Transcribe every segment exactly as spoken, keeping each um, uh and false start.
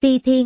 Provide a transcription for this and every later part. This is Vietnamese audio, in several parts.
Ti Thiên.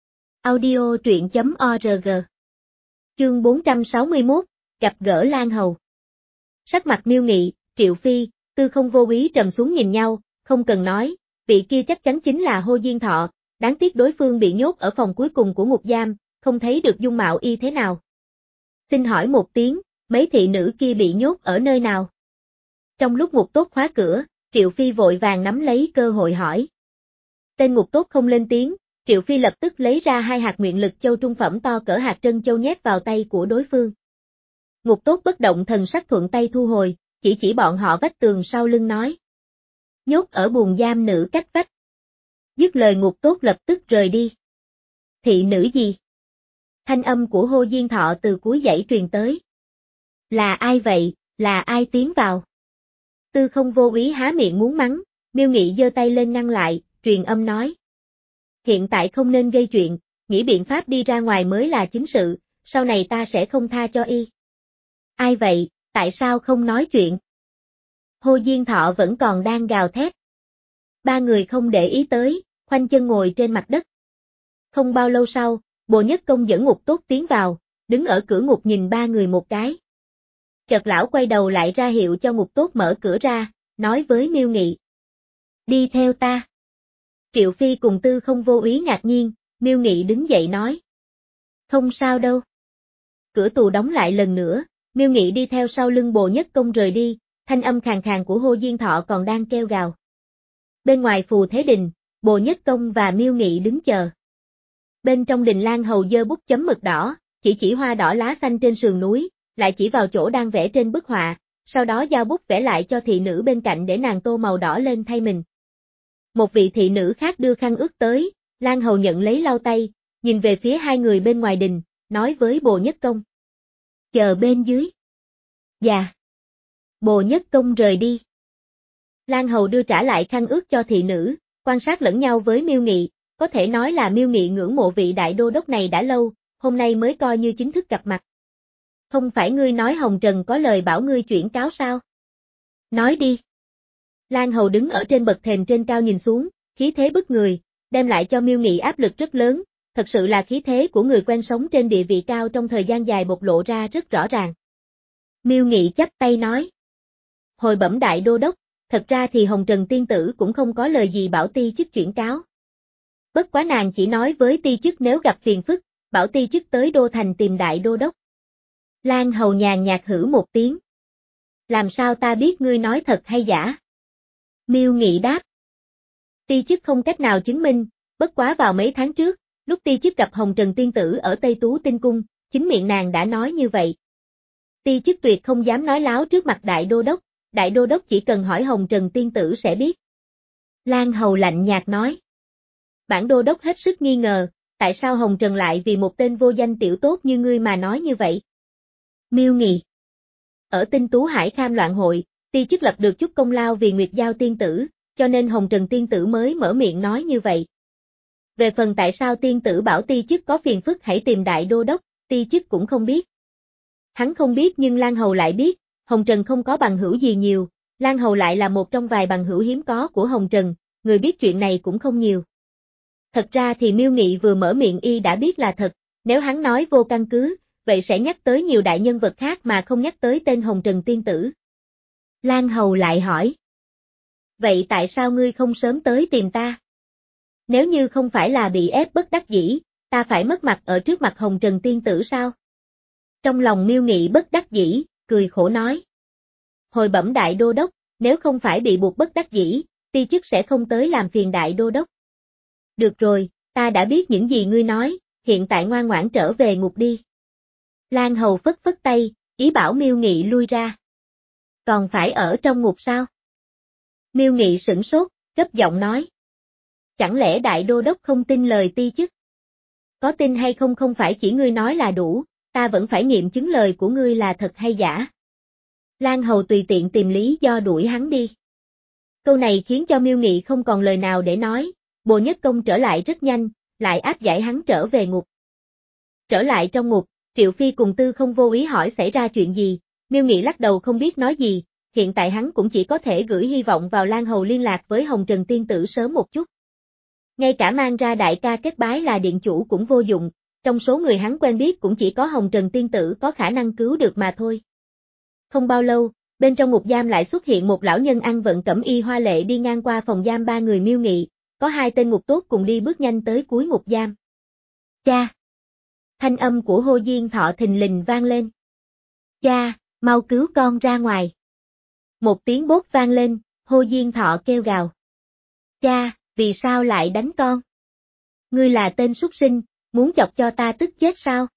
Audio truyện chấm org. Chương bốn trăm sáu mươi mốt, gặp gỡ Lan Hầu. Sắc mặt Miêu Nghị, Triệu Phi, Tư Không Vô Úy trầm xuống nhìn nhau, không cần nói, vị kia chắc chắn chính là Hồ Diên Thọ, đáng tiếc đối phương bị nhốt ở phòng cuối cùng của ngục giam, không thấy được dung mạo y thế nào. Xin hỏi một tiếng, mấy thị nữ kia bị nhốt ở nơi nào? Trong lúc Ngục Tốt khóa cửa, Triệu Phi vội vàng nắm lấy cơ hội hỏi. Tên Ngục Tốt không lên tiếng, Triệu Phi lập tức lấy ra hai hạt nguyện lực châu trung phẩm to cỡ hạt trân châu nhét vào tay của đối phương. Ngục Tốt bất động thần sắc thuận tay thu hồi, chỉ chỉ bọn họ vách tường sau lưng nói. Nhốt ở buồng giam nữ cách vách. Dứt lời Ngục Tốt lập tức rời đi. Thị nữ gì? Thanh âm của Hồ Diên Thọ từ cuối dãy truyền tới. Là ai vậy, là ai tiến vào? Tư Không Vô Úy há miệng muốn mắng, Miêu Nghị giơ tay lên ngăn lại, truyền âm nói. Hiện tại không nên gây chuyện, nghĩ biện pháp đi ra ngoài mới là chính sự, sau này ta sẽ không tha cho y. Ai vậy, tại sao không nói chuyện? Hồ Diên Thọ vẫn còn đang gào thét. Ba người không để ý tới, khoanh chân ngồi trên mặt đất. Không bao lâu sau, Bồ Nhất Công dẫn Ngục Tốt tiến vào, đứng ở cửa ngục nhìn ba người một cái. Chợt lão quay đầu lại ra hiệu cho Ngục Tốt mở cửa ra, nói với Miêu Nghị. Đi theo ta. Triệu Phi cùng Tư Không Vô Úy ngạc nhiên, Miêu Nghị đứng dậy nói. Không sao đâu. Cửa tù đóng lại lần nữa, Miêu Nghị đi theo sau lưng Bồ Nhất Công rời đi, thanh âm khàn khàn của Hồ Diên Thọ còn đang kêu gào. Bên ngoài Phù Thế Đình, Bồ Nhất Công và Miêu Nghị đứng chờ. Bên trong đình Lan Hầu giơ bút chấm mực đỏ, chỉ chỉ hoa đỏ lá xanh trên sườn núi, lại chỉ vào chỗ đang vẽ trên bức họa, sau đó giao bút vẽ lại cho thị nữ bên cạnh để nàng tô màu đỏ lên thay mình. Một vị thị nữ khác đưa khăn ướt tới, Lan Hầu nhận lấy lau tay, nhìn về phía hai người bên ngoài đình, nói với Bồ Nhất Công. Chờ bên dưới. Dạ. Bồ Nhất Công rời đi. Lan Hầu đưa trả lại khăn ướt cho thị nữ, quan sát lẫn nhau với Miêu Nghị, có thể nói là Miêu Nghị ngưỡng mộ vị đại đô đốc này đã lâu, hôm nay mới coi như chính thức gặp mặt. Không phải ngươi nói Hồng Trần có lời bảo ngươi chuyển cáo sao? Nói đi. Lan Hầu đứng ở trên bậc thềm trên cao nhìn xuống, khí thế bức người, đem lại cho Miêu Nghị áp lực rất lớn, thật sự là khí thế của người quen sống trên địa vị cao trong thời gian dài bộc lộ ra rất rõ ràng. Miêu Nghị chắp tay nói. Hồi bẩm đại đô đốc, thật ra thì Hồng Trần tiên tử cũng không có lời gì bảo ti chức chuyển cáo. Bất quá nàng chỉ nói với ti chức nếu gặp phiền phức, bảo ti chức tới đô thành tìm đại đô đốc. Lan Hầu nhàn nhạt hử một tiếng. Làm sao ta biết ngươi nói thật hay giả? Miêu Nghị đáp. Ti chức không cách nào chứng minh, bất quá vào mấy tháng trước, lúc ti chức gặp Hồng Trần tiên tử ở Tây Tú Tinh Cung, chính miệng nàng đã nói như vậy. Ti chức tuyệt không dám nói láo trước mặt đại đô đốc, đại đô đốc chỉ cần hỏi Hồng Trần tiên tử sẽ biết. Lan Hầu lạnh nhạt nói. Bản đô đốc hết sức nghi ngờ, tại sao Hồng Trần lại vì một tên vô danh tiểu tốt như ngươi mà nói như vậy? Miêu Nghị. Ở Tinh Tú Hải Kham loạn hội, ti chức lập được chút công lao vì Nguyệt Giao tiên tử, cho nên Hồng Trần tiên tử mới mở miệng nói như vậy. Về phần tại sao tiên tử bảo ti chức có phiền phức hãy tìm đại đô đốc, ti chức cũng không biết. Hắn không biết nhưng Lan Hầu lại biết, Hồng Trần không có bằng hữu gì nhiều, Lan Hầu lại là một trong vài bằng hữu hiếm có của Hồng Trần, người biết chuyện này cũng không nhiều. Thật ra thì Miêu Nghị vừa mở miệng y đã biết là thật, nếu hắn nói vô căn cứ, vậy sẽ nhắc tới nhiều đại nhân vật khác mà không nhắc tới tên Hồng Trần tiên tử. Lan Hầu lại hỏi. Vậy tại sao ngươi không sớm tới tìm ta? Nếu như không phải là bị ép bất đắc dĩ, ta phải mất mặt ở trước mặt Hồng Trần tiên tử sao? Trong lòng Miêu Nghị bất đắc dĩ, cười khổ nói. Hồi bẩm đại đô đốc, nếu không phải bị buộc bất đắc dĩ, ti chức sẽ không tới làm phiền đại đô đốc. Được rồi, ta đã biết những gì ngươi nói, hiện tại ngoan ngoãn trở về ngục đi. Lan Hầu phất phất tay, ý bảo Miêu Nghị lui ra. Còn phải ở trong ngục sao? Miêu Nghị sửng sốt, gấp giọng nói. Chẳng lẽ đại đô đốc không tin lời ti chức? Có tin hay không không phải chỉ ngươi nói là đủ, ta vẫn phải nghiệm chứng lời của ngươi là thật hay giả. Lan Hầu tùy tiện tìm lý do đuổi hắn đi. Câu này khiến cho Miêu Nghị không còn lời nào để nói, Bồ Nhất Công trở lại rất nhanh, lại áp giải hắn trở về ngục. Trở lại trong ngục, Triệu Phi cùng Tư Không Vô Úy hỏi xảy ra chuyện gì, Miêu Nghị lắc đầu không biết nói gì, hiện tại hắn cũng chỉ có thể gửi hy vọng vào Lan Hầu liên lạc với Hồng Trần tiên tử sớm một chút. Ngay cả mang ra đại ca kết bái là điện chủ cũng vô dụng, trong số người hắn quen biết cũng chỉ có Hồng Trần tiên tử có khả năng cứu được mà thôi. Không bao lâu, bên trong ngục giam lại xuất hiện một lão nhân ăn vận cẩm y hoa lệ đi ngang qua phòng giam ba người Miêu Nghị, có hai tên ngục tốt cùng đi bước nhanh tới cuối ngục giam. Cha! Thanh âm của Hồ Diên Thọ thình lình vang lên. Cha, mau cứu con ra ngoài. Một tiếng bốp vang lên, Hồ Diên Thọ kêu gào. Cha, vì sao lại đánh con? Ngươi là tên súc sinh, muốn chọc cho ta tức chết sao?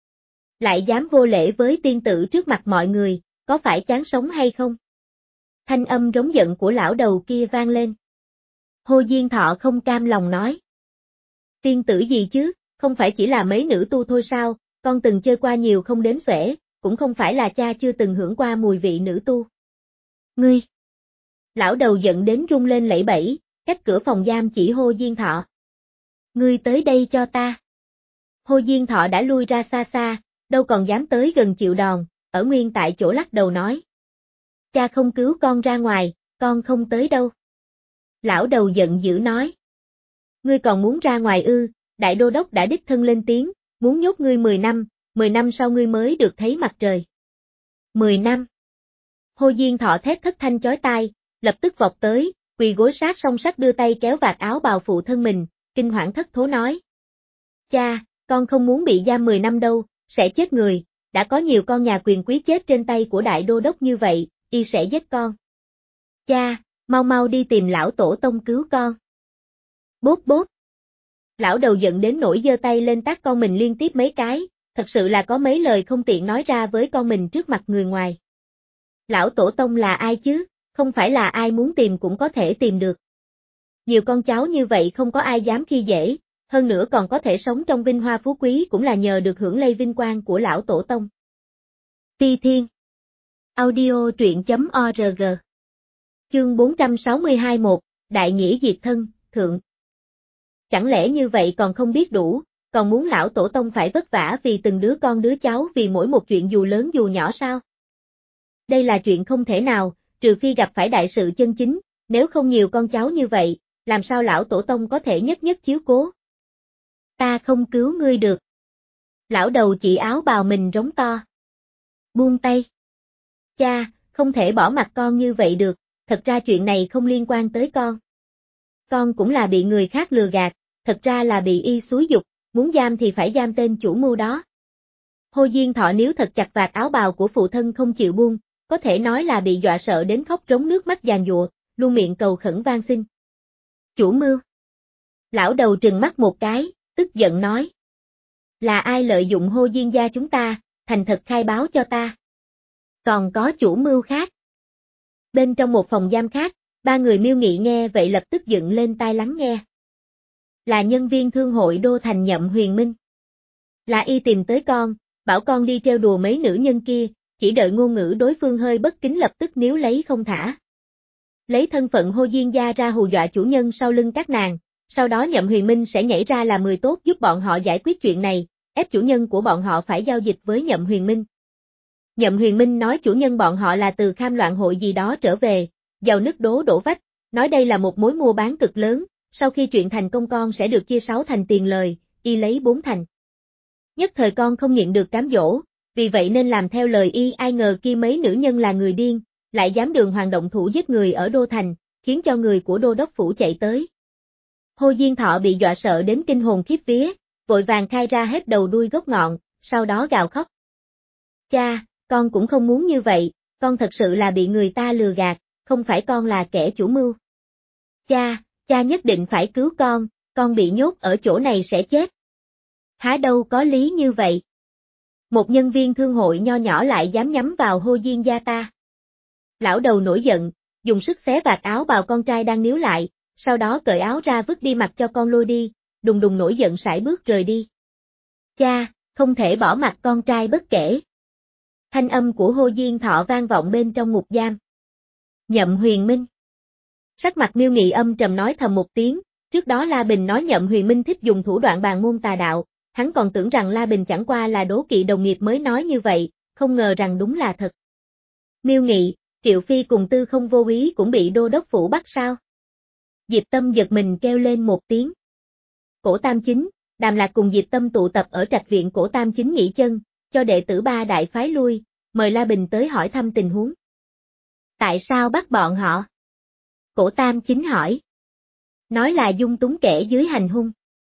Lại dám vô lễ với tiên tử trước mặt mọi người, có phải chán sống hay không? Thanh âm rống giận của lão đầu kia vang lên. Hồ Diên Thọ không cam lòng nói. Tiên tử gì chứ, không phải chỉ là mấy nữ tu thôi sao, con từng chơi qua nhiều không đếm xuể, cũng không phải là cha chưa từng hưởng qua mùi vị nữ tu. Ngươi! Lão đầu giận đến run lên lẩy bẩy, cách cửa phòng giam chỉ Hồ Diên Thọ. Ngươi tới đây cho ta. Hồ Diên Thọ đã lui ra xa xa, đâu còn dám tới gần chịu đòn, ở nguyên tại chỗ lắc đầu nói. Cha không cứu con ra ngoài, con không tới đâu. Lão đầu giận dữ nói. Ngươi còn muốn ra ngoài ư, đại đô đốc đã đích thân lên tiếng, muốn nhốt ngươi mười năm, mười năm sau ngươi mới được thấy mặt trời. mười năm. Hồ Diên Thọ thét thất thanh chói tai, lập tức vọt tới, quỳ gối sát song sắt đưa tay kéo vạt áo bào phụ thân mình, kinh hoảng thất thố nói. Cha, con không muốn bị giam mười năm đâu, sẽ chết người, đã có nhiều con nhà quyền quý chết trên tay của đại đô đốc như vậy, y sẽ giết con. Cha, mau mau đi tìm lão tổ tông cứu con. Bốp bốp. Lão đầu giận đến nỗi giơ tay lên tát con mình liên tiếp mấy cái, thật sự là có mấy lời không tiện nói ra với con mình trước mặt người ngoài. Lão tổ tông là ai chứ, không phải là ai muốn tìm cũng có thể tìm được. Nhiều con cháu như vậy không có ai dám khi dễ, hơn nữa còn có thể sống trong vinh hoa phú quý cũng là nhờ được hưởng lây vinh quang của lão tổ tông. Ti Thiên Audio truyện chấm org Chương bốn trăm sáu mươi hai một, Đại nghĩa diệt thân, thượng. Chẳng lẽ như vậy còn không biết đủ, còn muốn lão tổ tông phải vất vả vì từng đứa con đứa cháu vì mỗi một chuyện dù lớn dù nhỏ sao? Đây là chuyện không thể nào, trừ phi gặp phải đại sự chân chính, nếu không nhiều con cháu như vậy, làm sao lão tổ tông có thể nhất nhất chiếu cố? Ta không cứu ngươi được. Lão đầu chỉ áo bào mình rống to. Buông tay. Cha, không thể bỏ mặc con như vậy được, thật ra chuyện này không liên quan tới con. Con cũng là bị người khác lừa gạt, thật ra là bị y xúi giục, muốn giam thì phải giam tên chủ mưu đó. Hồ Diên Thọ níu thật chặt vạt áo bào của phụ thân không chịu buông, có thể nói là bị dọa sợ đến khóc rống nước mắt giàn giụa, luôn miệng cầu khẩn van xin. Chủ mưu. Lão đầu trừng mắt một cái, tức giận nói. Là ai lợi dụng Hồ Diên gia chúng ta, thành thật khai báo cho ta. Còn có chủ mưu khác. Bên trong một phòng giam khác, ba người Miêu Nghị nghe vậy lập tức dựng lên tai lắng nghe. Là nhân viên thương hội Đô Thành Nhậm Huyền Minh. Là y tìm tới con, bảo con đi trêu đùa mấy nữ nhân kia, chỉ đợi ngôn ngữ đối phương hơi bất kính lập tức níu lấy không thả. Lấy thân phận Hồ Diên gia ra hù dọa chủ nhân sau lưng các nàng, sau đó Nhậm Huyền Minh sẽ nhảy ra là người tốt giúp bọn họ giải quyết chuyện này, ép chủ nhân của bọn họ phải giao dịch với Nhậm Huyền Minh. Nhậm Huyền Minh nói chủ nhân bọn họ là từ kham loạn hội gì đó trở về, giàu nứt đố đổ vách, nói đây là một mối mua bán cực lớn, sau khi chuyện thành công con sẽ được chia sáu thành tiền lời, y lấy bốn thành. Nhất thời con không nhịn được cám dỗ, vì vậy nên làm theo lời y, ai ngờ kia mấy nữ nhân là người điên, lại dám đường hoàng động thủ giết người ở Đô Thành, khiến cho người của Đô Đốc Phủ chạy tới. Hồ Diên Thọ bị dọa sợ đến kinh hồn khiếp vía, vội vàng khai ra hết đầu đuôi gốc ngọn, sau đó gào khóc. Cha, con cũng không muốn như vậy, con thật sự là bị người ta lừa gạt, không phải con là kẻ chủ mưu. Cha, cha nhất định phải cứu con, con bị nhốt ở chỗ này sẽ chết. Há đâu có lý như vậy. Một nhân viên thương hội nho nhỏ lại dám nhắm vào Hồ Diên gia ta. Lão đầu nổi giận, dùng sức xé vạt áo bào con trai đang níu lại, sau đó cởi áo ra vứt đi mặc cho con lôi đi, đùng đùng nổi giận sải bước rời đi. Cha, không thể bỏ mặc con trai bất kể. Thanh âm của Hồ Diên Thọ vang vọng bên trong ngục giam. Nhậm Huyền Minh. Sắc mặt Miêu Nghị âm trầm nói thầm một tiếng, trước đó La Bình nói Nhậm Huyền Minh thích dùng thủ đoạn bàn môn tà đạo, hắn còn tưởng rằng La Bình chẳng qua là đố kỵ đồng nghiệp mới nói như vậy, không ngờ rằng đúng là thật. Miêu Nghị, Triệu Phi cùng Tư Không Vô Úy cũng bị Đô Đốc Phủ bắt sao? Diệp Tâm giật mình kêu lên một tiếng. Cổ Tam Chính, Đàm Lạc cùng Diệp Tâm tụ tập ở trạch viện Cổ Tam Chính nghỉ chân, cho đệ tử ba đại phái lui, mời La Bình tới hỏi thăm tình huống. Tại sao bắt bọn họ? Cổ Tam Chính hỏi. Nói là dung túng kẻ dưới hành hung.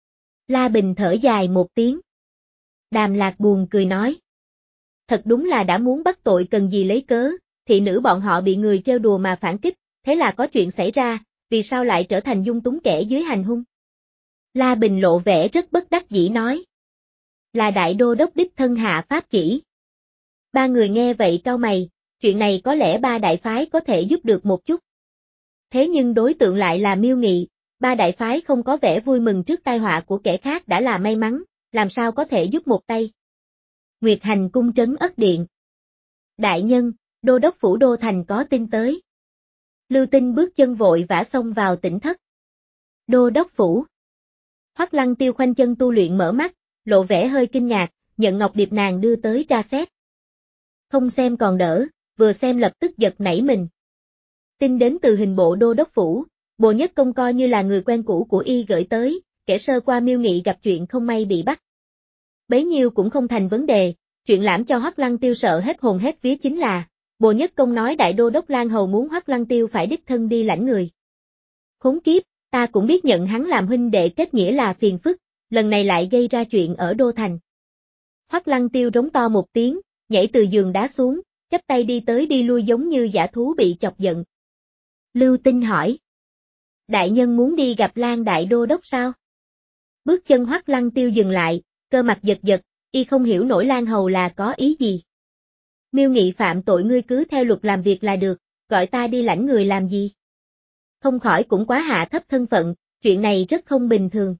La Bình thở dài một tiếng. Đàm Lạc buồn cười nói. Thật đúng là đã muốn bắt tội cần gì lấy cớ, thị nữ bọn họ bị người trêu đùa mà phản kích, thế là có chuyện xảy ra, vì sao lại trở thành dung túng kẻ dưới hành hung? La Bình lộ vẻ rất bất đắc dĩ nói. Là đại đô đốc đích thân hạ pháp chỉ. Ba người nghe vậy cau mày, chuyện này có lẽ ba đại phái có thể giúp được một chút. Thế nhưng đối tượng lại là Miêu Nghị, ba đại phái không có vẻ vui mừng trước tai họa của kẻ khác đã là may mắn, làm sao có thể giúp một tay. Nguyệt Hành cung trấn Ất Điện. Đại nhân, đô đốc phủ đô thành có tin tới. Lưu Tinh bước chân vội vã xông vào tỉnh thất. Đô đốc phủ. Hoắc Lăng Tiêu khoanh chân tu luyện mở mắt, lộ vẻ hơi kinh ngạc, nhận ngọc điệp nàng đưa tới ra xét. Không xem còn đỡ, vừa xem lập tức giật nảy mình. Tin đến từ hình bộ đô đốc phủ, Bồ Nhất Công coi như là người quen cũ của y gửi tới, kể sơ qua Miêu Nghị gặp chuyện không may bị bắt. Bấy nhiêu cũng không thành vấn đề, chuyện làm cho Hoắc Lăng Tiêu sợ hết hồn hết vía chính là, Bồ Nhất Công nói đại đô đốc Lan Hầu muốn Hoắc Lăng Tiêu phải đích thân đi lãnh người. Khốn kiếp, ta cũng biết nhận hắn làm huynh đệ kết nghĩa là phiền phức, lần này lại gây ra chuyện ở đô thành. Hoắc Lăng Tiêu rống to một tiếng, nhảy từ giường đá xuống, chắp tay đi tới đi lui giống như dã thú bị chọc giận. Lưu Tinh hỏi. Đại nhân muốn đi gặp Lan đại đô đốc sao? Bước chân Hoắc Lăng Tiêu dừng lại, cơ mặt giật giật, y không hiểu nổi Lan Hầu là có ý gì. Miêu Nghị phạm tội ngươi cứ theo luật làm việc là được, gọi ta đi lãnh người làm gì? Không khỏi cũng quá hạ thấp thân phận, chuyện này rất không bình thường.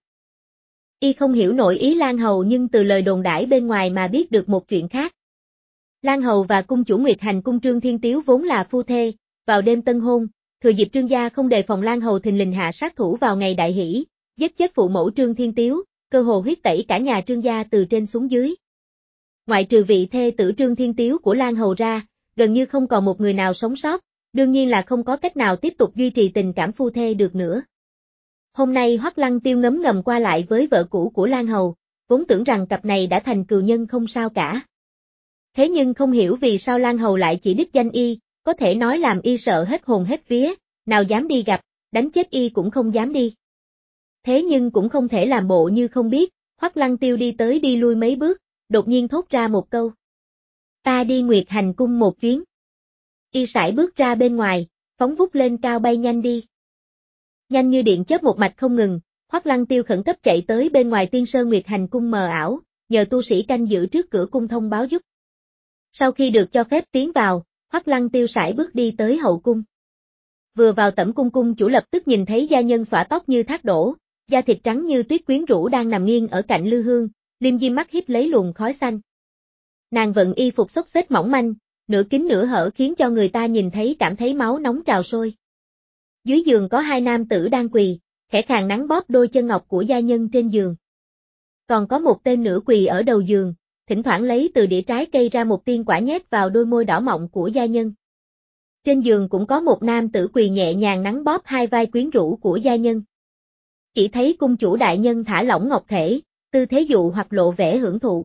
Y không hiểu nổi ý Lan Hầu nhưng từ lời đồn đãi bên ngoài mà biết được một chuyện khác. Lan Hầu và cung chủ Nguyệt Hành cung Trương Thiên Tiếu vốn là phu thê, vào đêm tân hôn, thừa dịp Trương gia không đề phòng Lan Hầu thình lình hạ sát thủ vào ngày đại hỷ, giết chết phụ mẫu Trương Thiên Tiếu, cơ hồ huyết tẩy cả nhà Trương gia từ trên xuống dưới. Ngoại trừ vị thê tử Trương Thiên Tiếu của Lan Hầu ra, gần như không còn một người nào sống sót, đương nhiên là không có cách nào tiếp tục duy trì tình cảm phu thê được nữa. Hôm nay Hoắc Lăng Tiêu ngấm ngầm qua lại với vợ cũ của Lan Hầu, vốn tưởng rằng cặp này đã thành cừu nhân không sao cả. Thế nhưng không hiểu vì sao Lan Hầu lại chỉ đích danh y, có thể nói làm y sợ hết hồn hết vía, nào dám đi gặp, đánh chết y cũng không dám đi. Thế nhưng cũng không thể làm bộ như không biết, Hoắc Lăng Tiêu đi tới đi lui mấy bước, đột nhiên thốt ra một câu. Ta đi Nguyệt Hành cung một chuyến. Y sải bước ra bên ngoài, phóng vút lên cao bay nhanh đi. Nhanh như điện chớp một mạch không ngừng, Hoắc Lăng Tiêu khẩn cấp chạy tới bên ngoài Tiên Sơn Nguyệt Hành cung mờ ảo, nhờ tu sĩ canh giữ trước cửa cung thông báo giúp. Sau khi được cho phép tiến vào, Hoắc Lăng Tiêu sải bước đi tới hậu cung. Vừa vào tẩm cung cung chủ lập tức nhìn thấy gia nhân xõa tóc như thác đổ, da thịt trắng như tuyết quyến rũ đang nằm nghiêng ở cạnh lư hương, liêm diêm mắt híp lấy luồng khói xanh. Nàng vận y phục xốc xếch mỏng manh, nửa kín nửa hở khiến cho người ta nhìn thấy cảm thấy máu nóng trào sôi. Dưới giường có hai nam tử đang quỳ, khẽ khàng nắn bóp đôi chân ngọc của gia nhân trên giường. Còn có một tên nữa quỳ ở đầu giường, thỉnh thoảng lấy từ đĩa trái cây ra một tiên quả nhét vào đôi môi đỏ mọng của gia nhân. Trên giường cũng có một nam tử quỳ nhẹ nhàng nắn bóp hai vai quyến rũ của gia nhân. Chỉ thấy cung chủ đại nhân thả lỏng ngọc thể, tư thế dụ hoặc lộ vẻ hưởng thụ.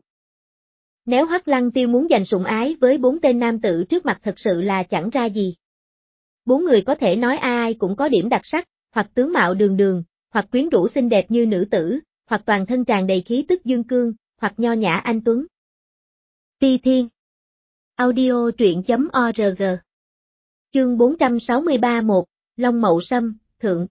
Nếu Hoắc Lăng Tiêu muốn giành sủng ái với bốn tên nam tử trước mặt thật sự là chẳng ra gì. Bốn người có thể nói ai cũng có điểm đặc sắc, hoặc tướng mạo đường đường, hoặc quyến rũ xinh đẹp như nữ tử, hoặc toàn thân tràn đầy khí tức dương cương, hoặc nho nhã anh tuấn. Ti Thiên. Audio truyện chấm org. Chương bốn trăm sáu mươi ba một, Long Mậu Sâm, Thượng.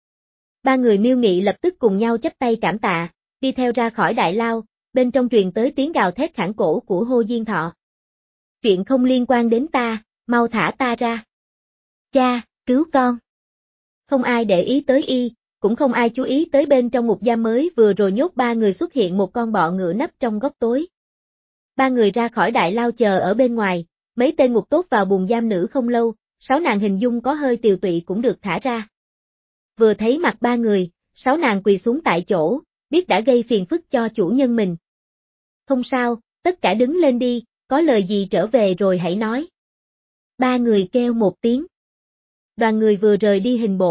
Ba người Miêu Nghị lập tức cùng nhau chắp tay cảm tạ, đi theo ra khỏi đại lao, bên trong truyền tới tiếng gào thét khản cổ của Hô Diên Thọ. Chuyện không liên quan đến ta, mau thả ta ra. Cha, cứu con. Không ai để ý tới y, cũng không ai chú ý tới bên trong ngục giam mới vừa rồi nhốt ba người xuất hiện một con bọ ngựa nấp trong góc tối. Ba người ra khỏi đại lao chờ ở bên ngoài, mấy tên ngục tốt vào buồng giam nữ không lâu, sáu nàng hình dung có hơi tiều tụy cũng được thả ra. Vừa thấy mặt ba người, sáu nàng quỳ xuống tại chỗ, biết đã gây phiền phức cho chủ nhân mình. Không sao, tất cả đứng lên đi, có lời gì trở về rồi hãy nói. Ba người kêu một tiếng. Đoàn người vừa rời đi hình bộ,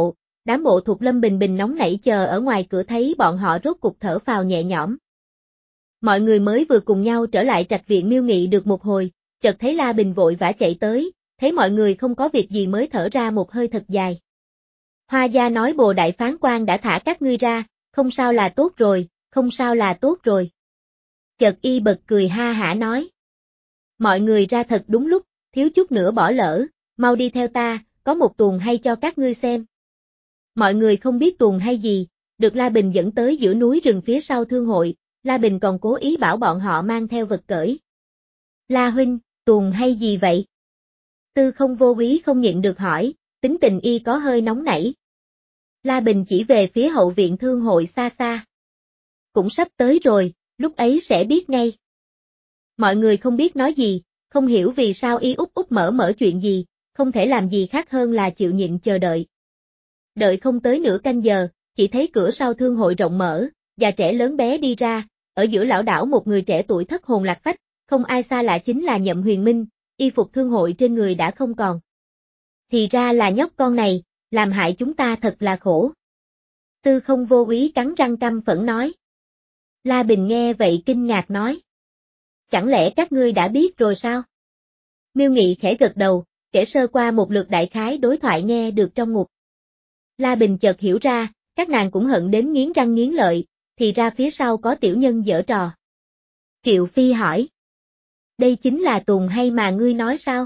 đám bộ thuộc Lâm Bình Bình nóng nảy chờ ở ngoài cửa thấy bọn họ rốt cục thở phào nhẹ nhõm. Mọi người mới vừa cùng nhau trở lại trạch viện Miêu Nghị được một hồi, chợt thấy La Bình vội vã chạy tới, thấy mọi người không có việc gì mới thở ra một hơi thật dài. Hoa gia nói Bồ Đại Phán quan đã thả các ngươi ra, không sao là tốt rồi, không sao là tốt rồi. Chợt y bật cười ha hả nói. Mọi người ra thật đúng lúc, thiếu chút nữa bỏ lỡ, mau đi theo ta, có một tuồng hay cho các ngươi xem. Mọi người không biết tuồng hay gì, được La Bình dẫn tới giữa núi rừng phía sau thương hội, La Bình còn cố ý bảo bọn họ mang theo vật cởi. La huynh, tuồng hay gì vậy? Tư Không Vô Úy không nhịn được hỏi, tính tình y có hơi nóng nảy. La Bình chỉ về phía hậu viện thương hội xa xa. Cũng sắp tới rồi, lúc ấy sẽ biết ngay. Mọi người không biết nói gì, không hiểu vì sao y úp úp mở mở chuyện gì, không thể làm gì khác hơn là chịu nhịn chờ đợi. Đợi không tới nửa canh giờ, chỉ thấy cửa sau thương hội rộng mở, già trẻ lớn bé đi ra, ở giữa lão đảo một người trẻ tuổi thất hồn lạc phách, không ai xa lạ chính là Nhậm Huyền Minh, y phục thương hội trên người đã không còn. Thì ra là nhóc con này, làm hại chúng ta thật là khổ. Tư Không Vô Úy cắn răng căm phẫn nói. La Bình nghe vậy kinh ngạc nói. Chẳng lẽ các ngươi đã biết rồi sao? Miêu Nghị khẽ gật đầu, kể sơ qua một lượt đại khái đối thoại nghe được trong ngục. La Bình chợt hiểu ra, các nàng cũng hận đến nghiến răng nghiến lợi, thì ra phía sau có tiểu nhân giở trò. Triệu Phi hỏi. Đây chính là tuồng hay mà ngươi nói sao?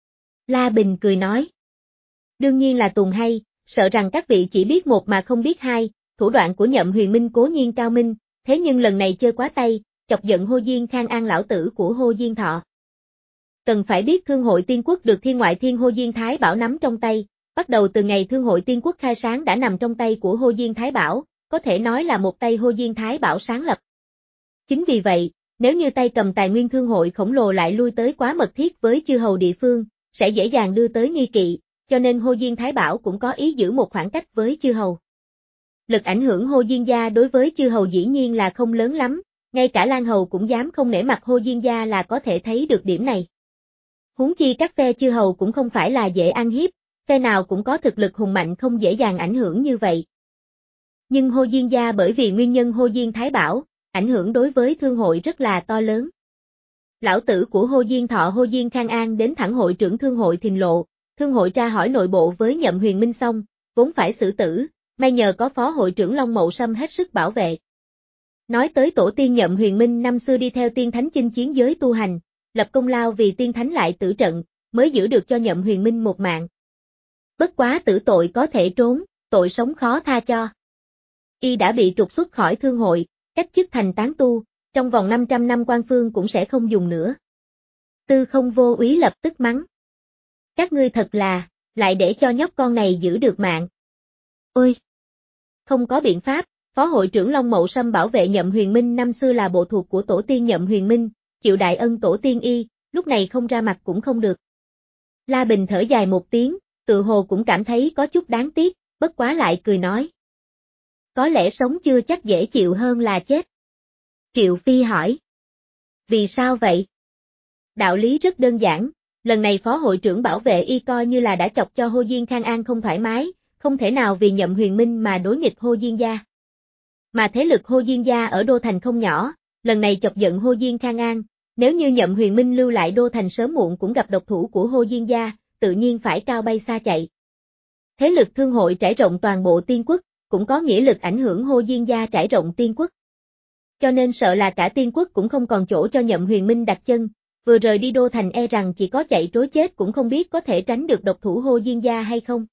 La Bình cười nói. Đương nhiên là tuồng hay, sợ rằng các vị chỉ biết một mà không biết hai, thủ đoạn của Nhậm Huyền Minh cố nhiên cao minh, thế nhưng lần này chơi quá tay, chọc giận Hồ Diên Khang An lão tử của Hồ Diên Thọ. Cần phải biết Thương hội Tiên Quốc được Thiên Ngoại Thiên Hồ Diên Thái Bảo nắm trong tay, bắt đầu từ ngày Thương hội Tiên Quốc khai sáng đã nằm trong tay của Hồ Diên Thái Bảo, có thể nói là một tay Hồ Diên Thái Bảo sáng lập. Chính vì vậy, nếu như tay cầm tài nguyên thương hội khổng lồ lại lui tới quá mật thiết với chư hầu địa phương, sẽ dễ dàng đưa tới nghi kỵ, cho nên Hồ Diên Thái Bảo cũng có ý giữ một khoảng cách với chư hầu. Lực ảnh hưởng Hồ Diên gia đối với chư hầu dĩ nhiên là không lớn lắm, ngay cả Lan hầu cũng dám không nể mặt Hồ Diên gia là có thể thấy được điểm này. Huống chi các phe chư hầu cũng không phải là dễ ăn hiếp, phe nào cũng có thực lực hùng mạnh không dễ dàng ảnh hưởng như vậy. Nhưng Hồ Diên gia bởi vì nguyên nhân Hồ Diên Thái Bảo, ảnh hưởng đối với thương hội rất là to lớn. Lão tử của Hồ Diên Thọ Hồ Diên Khang An đến thẳng hội trưởng thương hội Thìn Lộ, thương hội tra hỏi nội bộ với Nhậm Huyền Minh xong, vốn phải xử tử, may nhờ có phó hội trưởng Long Mậu Sâm hết sức bảo vệ. Nói tới tổ tiên Nhậm Huyền Minh năm xưa đi theo tiên thánh chinh chiến giới tu hành, lập công lao vì tiên thánh lại tử trận, mới giữ được cho Nhậm Huyền Minh một mạng. Bất quá tử tội có thể trốn, tội sống khó tha cho. Y đã bị trục xuất khỏi thương hội, cách chức thành tán tu, trong vòng năm trăm năm quan phương cũng sẽ không dùng nữa. Tư Không Vô Úy lập tức mắng. Các ngươi thật là, lại để cho nhóc con này giữ được mạng. Ôi! Không có biện pháp, phó hội trưởng Long Mậu Sâm bảo vệ Nhậm Huyền Minh năm xưa là bộ thuộc của tổ tiên Nhậm Huyền Minh, chịu đại ân tổ tiên y, lúc này không ra mặt cũng không được. La Bình thở dài một tiếng, tự hồ cũng cảm thấy có chút đáng tiếc, bất quá lại cười nói. Có lẽ sống chưa chắc dễ chịu hơn là chết. Triệu Phi hỏi. Vì sao vậy? Đạo lý rất đơn giản, lần này phó hội trưởng bảo vệ y coi như là đã chọc cho Hồ Diên Khang An không thoải mái, không thể nào vì Nhậm Huyền Minh mà đối nghịch Hồ Diên gia. Mà thế lực Hồ Diên gia ở Đô Thành không nhỏ, lần này chọc giận Hồ Diên Khang An, nếu như Nhậm Huyền Minh lưu lại Đô Thành sớm muộn cũng gặp độc thủ của Hồ Diên gia, tự nhiên phải cao bay xa chạy. Thế lực thương hội trải rộng toàn bộ Tiên Quốc, cũng có nghĩa lực ảnh hưởng Hồ Diên gia trải rộng Tiên Quốc. Cho nên sợ là cả Tiên Quốc cũng không còn chỗ cho Nhậm Huyền Minh đặt chân, vừa rời đi Đô Thành e rằng chỉ có chạy trối chết cũng không biết có thể tránh được độc thủ Hồ Diên gia hay không.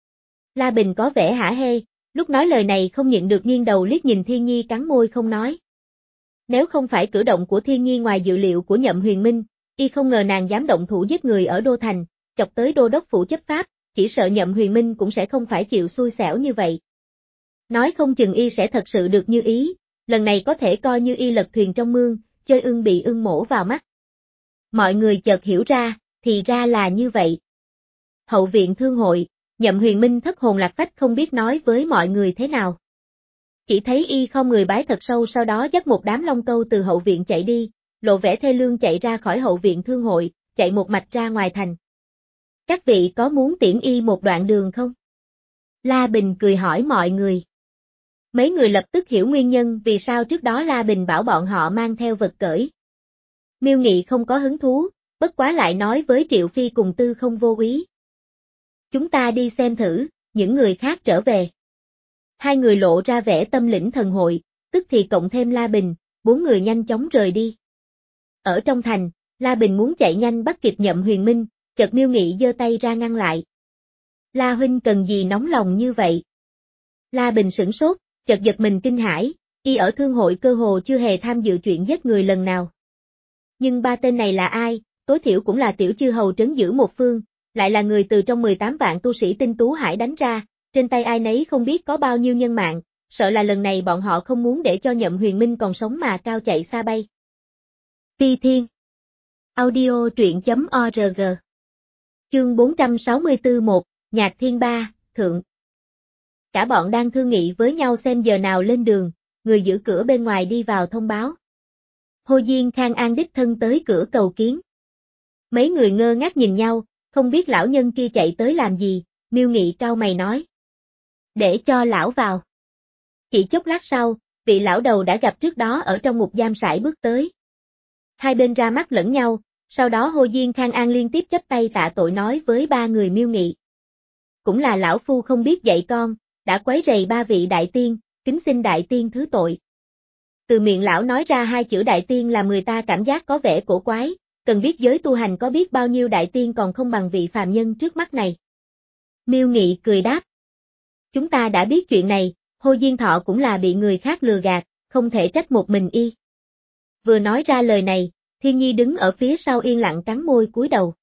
La Bình có vẻ hả hê, lúc nói lời này không nhịn được nghiêng đầu liếc nhìn Thiên Nhi cắn môi không nói. Nếu không phải cử động của Thiên Nhi ngoài dự liệu của Nhậm Huyền Minh, y không ngờ nàng dám động thủ giết người ở Đô Thành, chọc tới đô đốc phủ chấp pháp, chỉ sợ Nhậm Huyền Minh cũng sẽ không phải chịu xui xẻo như vậy. Nói không chừng y sẽ thật sự được như ý, lần này có thể coi như y lật thuyền trong mương, chơi ưng bị ưng mổ vào mắt. Mọi người chợt hiểu ra, thì ra là như vậy. Hậu viện thương hội, Nhậm Huyền Minh thất hồn lạc phách không biết nói với mọi người thế nào. Chỉ thấy y không người bái thật sâu sau đó dắt một đám long câu từ hậu viện chạy đi, lộ vẻ thê lương chạy ra khỏi hậu viện thương hội, chạy một mạch ra ngoài thành. Các vị có muốn tiễn y một đoạn đường không? La Bình cười hỏi mọi người. Mấy người lập tức hiểu nguyên nhân vì sao trước đó La Bình bảo bọn họ mang theo vật cởi. Miêu Nghị không có hứng thú, bất quá lại nói với Triệu Phi cùng Tư Không Vô Úy. Chúng ta đi xem thử, những người khác trở về. Hai người lộ ra vẻ tâm lĩnh thần hội, tức thì cộng thêm La Bình, bốn người nhanh chóng rời đi. Ở trong thành, La Bình muốn chạy nhanh bắt kịp Nhậm Huyền Minh, chợt Miêu Nghị giơ tay ra ngăn lại. La huynh cần gì nóng lòng như vậy? La Bình sửng sốt, chợt giật mình kinh hãi, y ở thương hội cơ hồ chưa hề tham dự chuyện giết người lần nào. Nhưng ba tên này là ai, tối thiểu cũng là tiểu chư hầu trấn giữ một phương, lại là người từ trong mười tám vạn tu sĩ tinh tú hải đánh ra, trên tay ai nấy không biết có bao nhiêu nhân mạng, sợ là lần này bọn họ không muốn để cho Nhậm Huyền Minh còn sống mà cao chạy xa bay. Phi Thiên Audio truyện chấm org Chương bốn trăm sáu mươi tư một, Nhạc Thiên Ba, Thượng. Cả bọn đang thương nghị với nhau xem giờ nào lên đường, người giữ cửa bên ngoài đi vào thông báo. Hồ Diên Khang An đích thân tới cửa cầu kiến. Mấy người ngơ ngác nhìn nhau, không biết lão nhân kia chạy tới làm gì, Miêu Nghị cau mày nói. Để cho lão vào. Chỉ chốc lát sau, vị lão đầu đã gặp trước đó ở trong ngục giam sải bước tới. Hai bên ra mắt lẫn nhau, sau đó Hồ Diên Khang An liên tiếp chắp tay tạ tội nói với ba người Miêu Nghị. Cũng là lão phu không biết dạy con, đã quấy rầy ba vị đại tiên, kính xin đại tiên thứ tội. Từ miệng lão nói ra hai chữ đại tiên làm người ta cảm giác có vẻ cổ quái, cần biết giới tu hành có biết bao nhiêu đại tiên còn không bằng vị phàm nhân trước mắt này. Miêu Nghị cười đáp. Chúng ta đã biết chuyện này, Hồ Diên Thọ cũng là bị người khác lừa gạt, không thể trách một mình y. Vừa nói ra lời này, Thiên Nhi đứng ở phía sau yên lặng cắn môi cúi đầu.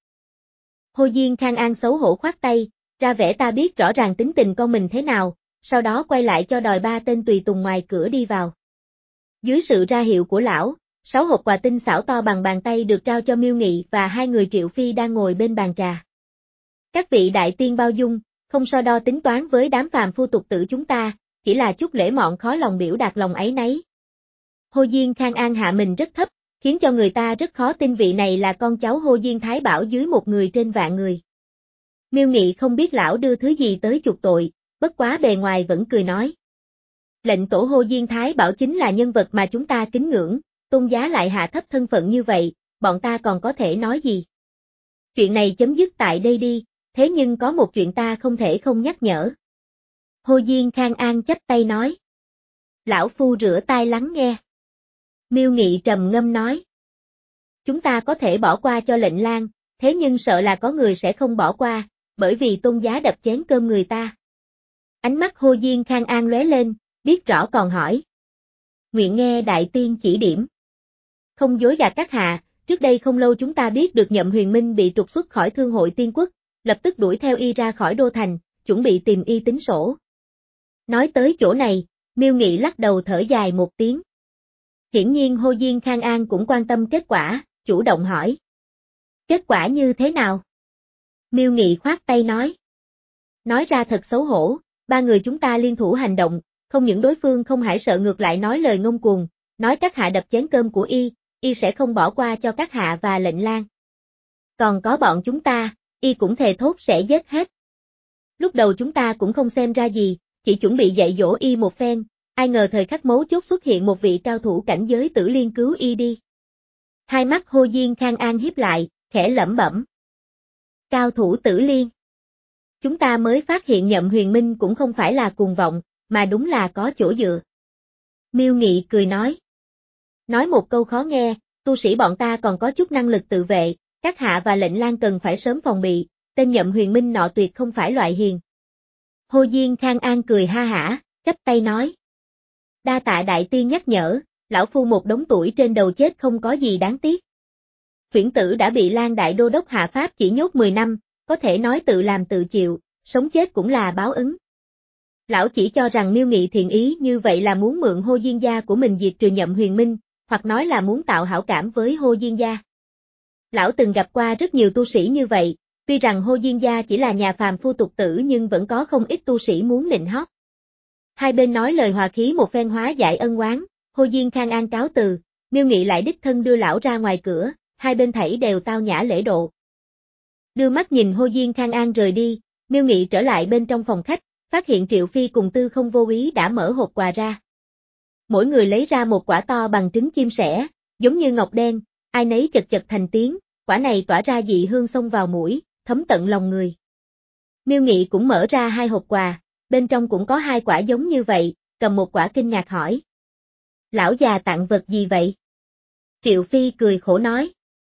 Hồ Diên Khang An xấu hổ khoát tay, ra vẻ ta biết rõ ràng tính tình con mình thế nào, sau đó quay lại cho đòi ba tên tùy tùng ngoài cửa đi vào. Dưới sự ra hiệu của lão, sáu hộp quà tinh xảo to bằng bàn tay được trao cho Miêu Nghị và hai người Triệu Phi đang ngồi bên bàn trà. Các vị đại tiên bao dung, không so đo tính toán với đám phàm phu tục tử chúng ta, chỉ là chút lễ mọn khó lòng biểu đạt lòng ấy nấy. Hồ Diên Khang An hạ mình rất thấp, khiến cho người ta rất khó tin vị này là con cháu Hồ Diên Thái Bảo dưới một người trên vạn người. Miêu Nghị không biết lão đưa thứ gì tới chuộc tội, bất quá bề ngoài vẫn cười nói. Lệnh tổ Hồ Diên Thái Bảo chính là nhân vật mà chúng ta kính ngưỡng, tôn giá lại hạ thấp thân phận như vậy, bọn ta còn có thể nói gì? Chuyện này chấm dứt tại đây đi, thế nhưng có một chuyện ta không thể không nhắc nhở. Hồ Diên Khang An chắp tay nói. Lão phu rửa tai lắng nghe. Miêu Nghị trầm ngâm nói. Chúng ta có thể bỏ qua cho lệnh lang, thế nhưng sợ là có người sẽ không bỏ qua, bởi vì tôn giá đập chén cơm người ta. Ánh mắt Hồ Diên Khang An lóe lên, biết rõ còn hỏi. Nguyện nghe đại tiên chỉ điểm. Không dối gạt các hạ, trước đây không lâu chúng ta biết được Nhậm Huyền Minh bị trục xuất khỏi Thương hội Tiên Quốc, lập tức đuổi theo y ra khỏi đô thành, chuẩn bị tìm y tính sổ. Nói tới chỗ này, Miêu Nghị lắc đầu thở dài một tiếng. Hiển nhiên Hồ Diên Khang An cũng quan tâm kết quả, chủ động hỏi. Kết quả như thế nào? Miêu Nghị khoát tay nói. Nói ra thật xấu hổ, ba người chúng ta liên thủ hành động, không những đối phương không hãi sợ ngược lại nói lời ngông cuồng, nói các hạ đập chén cơm của y, y sẽ không bỏ qua cho các hạ và lệnh lang. Còn có bọn chúng ta, y cũng thề thốt sẽ giết hết. Lúc đầu chúng ta cũng không xem ra gì, chỉ chuẩn bị dạy dỗ y một phen, ai ngờ thời khắc mấu chốt xuất hiện một vị cao thủ cảnh giới Tử Liên cứu y đi. Hai mắt Hồ Diên Khang An hiếp lại, khẽ lẩm bẩm. Cao thủ Tử Liên. Chúng ta mới phát hiện Nhậm Huyền Minh cũng không phải là cuồng vọng, mà đúng là có chỗ dựa. Miêu Nghị cười nói. Nói một câu khó nghe, tu sĩ bọn ta còn có chút năng lực tự vệ, các hạ và lệnh lang cần phải sớm phòng bị, tên Nhậm Huyền Minh nọ tuyệt không phải loại hiền. Hồ Diên Khang An cười ha hả, chắp tay nói. Đa tạ đại tiên nhắc nhở, lão phu một đống tuổi trên đầu chết không có gì đáng tiếc. Huyễn tử đã bị Lan Đại Đô Đốc hạ pháp chỉ nhốt mười năm, có thể nói tự làm tự chịu, sống chết cũng là báo ứng. Lão chỉ cho rằng Miêu Nghị thiện ý như vậy là muốn mượn Hồ Diên gia của mình diệt trừ Nhậm Huyền Minh, hoặc nói là muốn tạo hảo cảm với Hồ Diên gia. Lão từng gặp qua rất nhiều tu sĩ như vậy, tuy rằng Hồ Diên gia chỉ là nhà phàm phu tục tử nhưng vẫn có không ít tu sĩ muốn nịnh hót. Hai bên nói lời hòa khí một phen hóa giải ân oán, Hồ Diên Khang An cáo từ, Miêu Nghị lại đích thân đưa lão ra ngoài cửa, hai bên thảy đều tao nhã lễ độ. Đưa mắt nhìn Hồ Diên Khang An rời đi, Miêu Nghị trở lại bên trong phòng khách, phát hiện Triệu Phi cùng Tư Không Vô Úy đã mở hộp quà ra. Mỗi người lấy ra một quả to bằng trứng chim sẻ, giống như ngọc đen, ai nấy chật chật thành tiếng, quả này tỏa ra dị hương xông vào mũi, thấm tận lòng người. Miêu Nghị cũng mở ra hai hộp quà, bên trong cũng có hai quả giống như vậy, cầm một quả kinh ngạc hỏi. Lão già tặng vật gì vậy? Triệu Phi cười khổ nói.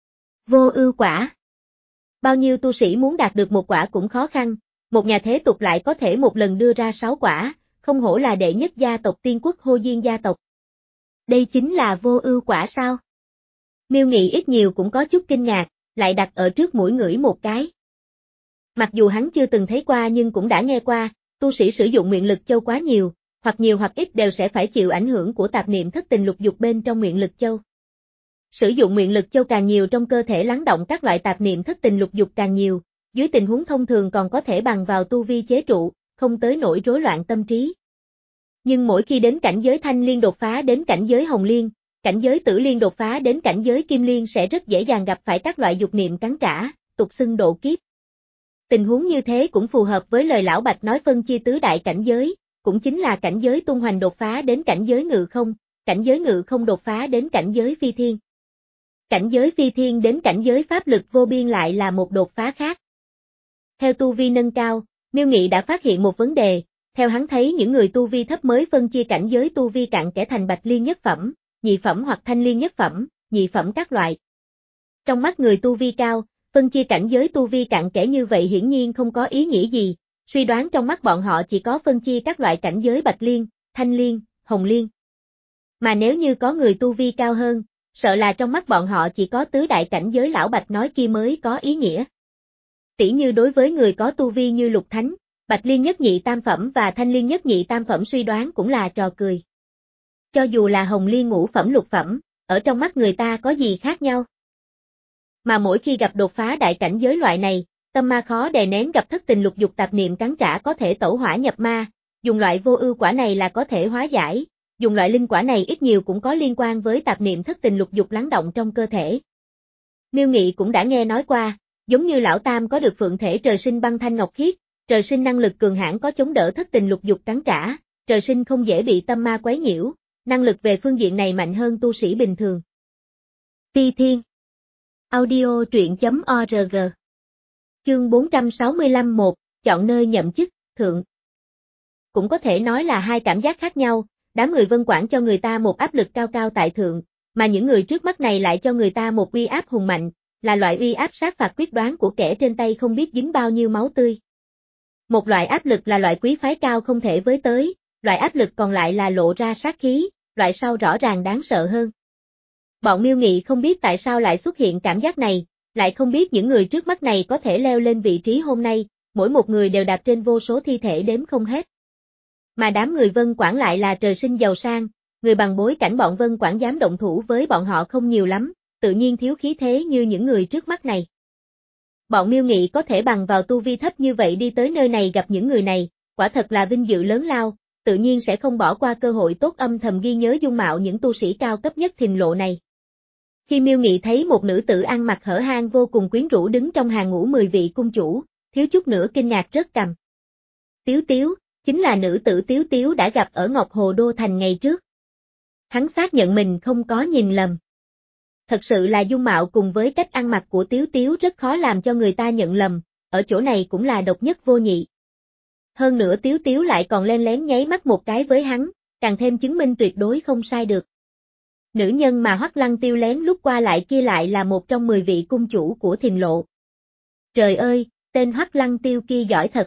Vô ưu quả. Bao nhiêu tu sĩ muốn đạt được một quả cũng khó khăn, một nhà thế tục lại có thể một lần đưa ra sáu quả, không hổ là đệ nhất gia tộc tiên quốc Hô Diên gia tộc. Đây chính là vô ưu quả sao? Miêu Nghị ít nhiều cũng có chút kinh ngạc, lại đặt ở trước mũi ngửi một cái. Mặc dù hắn chưa từng thấy qua nhưng cũng đã nghe qua, tu sĩ sử dụng nguyện lực châu quá nhiều, hoặc nhiều hoặc ít đều sẽ phải chịu ảnh hưởng của tạp niệm thất tình lục dục bên trong nguyện lực châu. Sử dụng nguyện lực châu càng nhiều trong cơ thể lắng động các loại tạp niệm thất tình lục dục càng nhiều, dưới tình huống thông thường còn có thể bằng vào tu vi chế trụ, không tới nỗi rối loạn tâm trí. Nhưng mỗi khi đến cảnh giới thanh liên đột phá đến cảnh giới hồng liên, cảnh giới tử liên đột phá đến cảnh giới kim liên sẽ rất dễ dàng gặp phải các loại dục niệm cắn trả, tục xưng độ kiếp. Tình huống như thế cũng phù hợp với lời Lão Bạch nói phân chia tứ đại cảnh giới, cũng chính là cảnh giới tung hoành đột phá đến cảnh giới ngự không, cảnh giới ngự không đột phá đến cảnh giới phi thiên. Cảnh giới phi thiên đến cảnh giới pháp lực vô biên lại là một đột phá khác. Theo tu vi nâng cao, Miêu Nghị đã phát hiện một vấn đề, theo hắn thấy những người tu vi thấp mới phân chia cảnh giới tu vi cạn kẽ thành bạch liên nhất phẩm, nhị phẩm hoặc thanh liên nhất phẩm, nhị phẩm các loại. Trong mắt người tu vi cao, phân chia cảnh giới tu vi cạn kẽ như vậy hiển nhiên không có ý nghĩa gì, suy đoán trong mắt bọn họ chỉ có phân chia các loại cảnh giới bạch liên, thanh liên, hồng liên. Mà nếu như có người tu vi cao hơn, sợ là trong mắt bọn họ chỉ có tứ đại cảnh giới Lão Bạch nói kia mới có ý nghĩa. Tỉ như đối với người có tu vi như lục thánh, bạch liên nhất nhị tam phẩm và thanh liên nhất nhị tam phẩm suy đoán cũng là trò cười. Cho dù là hồng liên ngũ phẩm lục phẩm, ở trong mắt người ta có gì khác nhau. Mà mỗi khi gặp đột phá đại cảnh giới loại này, tâm ma khó đè nén gặp thất tình lục dục tạp niệm cắn trả có thể tẩu hỏa nhập ma, dùng loại vô ưu quả này là có thể hóa giải, dùng loại linh quả này ít nhiều cũng có liên quan với tạp niệm thất tình lục dục lắng động trong cơ thể. Miêu Nghị cũng đã nghe nói qua, giống như Lão Tam có được phượng thể trời sinh băng thanh ngọc khiết, trời sinh năng lực cường hãn có chống đỡ thất tình lục dục cắn trả, trời sinh không dễ bị tâm ma quấy nhiễu, năng lực về phương diện này mạnh hơn tu sĩ bình thường. Phi Thiên Audio truyện.org Chương bốn trăm sáu mươi lăm một, chọn nơi nhậm chức, thượng. Cũng có thể nói là hai cảm giác khác nhau, đám người Vân Quảng cho người ta một áp lực cao cao tại thượng, mà những người trước mắt này lại cho người ta một uy áp hùng mạnh, là loại uy áp sát phạt quyết đoán của kẻ trên tay không biết dính bao nhiêu máu tươi. Một loại áp lực là loại quý phái cao không thể với tới, loại áp lực còn lại là lộ ra sát khí, loại sau rõ ràng đáng sợ hơn. Bọn Miêu Nghị không biết tại sao lại xuất hiện cảm giác này, lại không biết những người trước mắt này có thể leo lên vị trí hôm nay, mỗi một người đều đạp trên vô số thi thể đếm không hết. Mà đám người Vân Quảng lại là trời sinh giàu sang, người bằng bối cảnh bọn Vân Quảng dám động thủ với bọn họ không nhiều lắm, tự nhiên thiếu khí thế như những người trước mắt này. Bọn Miêu Nghị có thể bằng vào tu vi thấp như vậy đi tới nơi này gặp những người này, quả thật là vinh dự lớn lao, tự nhiên sẽ không bỏ qua cơ hội tốt âm thầm ghi nhớ dung mạo những tu sĩ cao cấp nhất thình lộ này. Khi Miêu Nghị thấy một nữ tử ăn mặc hở hang vô cùng quyến rũ đứng trong hàng ngũ mười vị cung chủ, thiếu chút nữa kinh ngạc rớt cằm. Tiếu Tiếu, chính là nữ tử Tiếu Tiếu đã gặp ở Ngọc Hồ Đô Thành ngày trước. Hắn xác nhận mình không có nhìn lầm. Thật sự là dung mạo cùng với cách ăn mặc của Tiếu Tiếu rất khó làm cho người ta nhận lầm, ở chỗ này cũng là độc nhất vô nhị. Hơn nữa Tiếu Tiếu lại còn len lén nháy mắt một cái với hắn, càng thêm chứng minh tuyệt đối không sai được. Nữ nhân mà Hoắc Lăng Tiêu lén lút qua lại kia lại là một trong mười vị cung chủ của Thìn Lộ. Trời ơi, tên Hoắc Lăng Tiêu kia giỏi thật.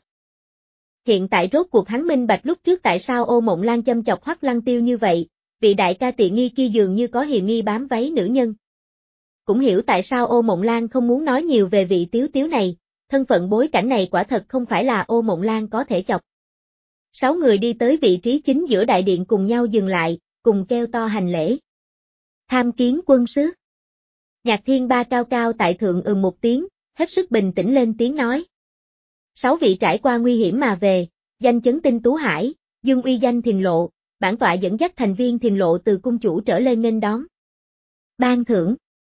Hiện tại rốt cuộc hắn minh bạch lúc trước tại sao Ô Mộng Lan châm chọc Hoắc Lăng Tiêu như vậy, vị đại ca tiện nghi kia dường như có hiềm nghi bám váy nữ nhân. Cũng hiểu tại sao Ô Mộng Lan không muốn nói nhiều về vị Tiếu Tiếu này, thân phận bối cảnh này quả thật không phải là Ô Mộng Lan có thể chọc. Sáu người đi tới vị trí chính giữa đại điện cùng nhau dừng lại, cùng kêu to hành lễ. Tham kiến quân sứ. Nhạc Thiên Ba cao cao tại thượng ừm một tiếng, hết sức bình tĩnh lên tiếng nói. Sáu vị trải qua nguy hiểm mà về, danh chấn tinh tú hải, dương uy danh Thìn Lộ, bản tọa dẫn dắt thành viên Thìn Lộ từ cung chủ trở lên nghênh đón. Ban thưởng.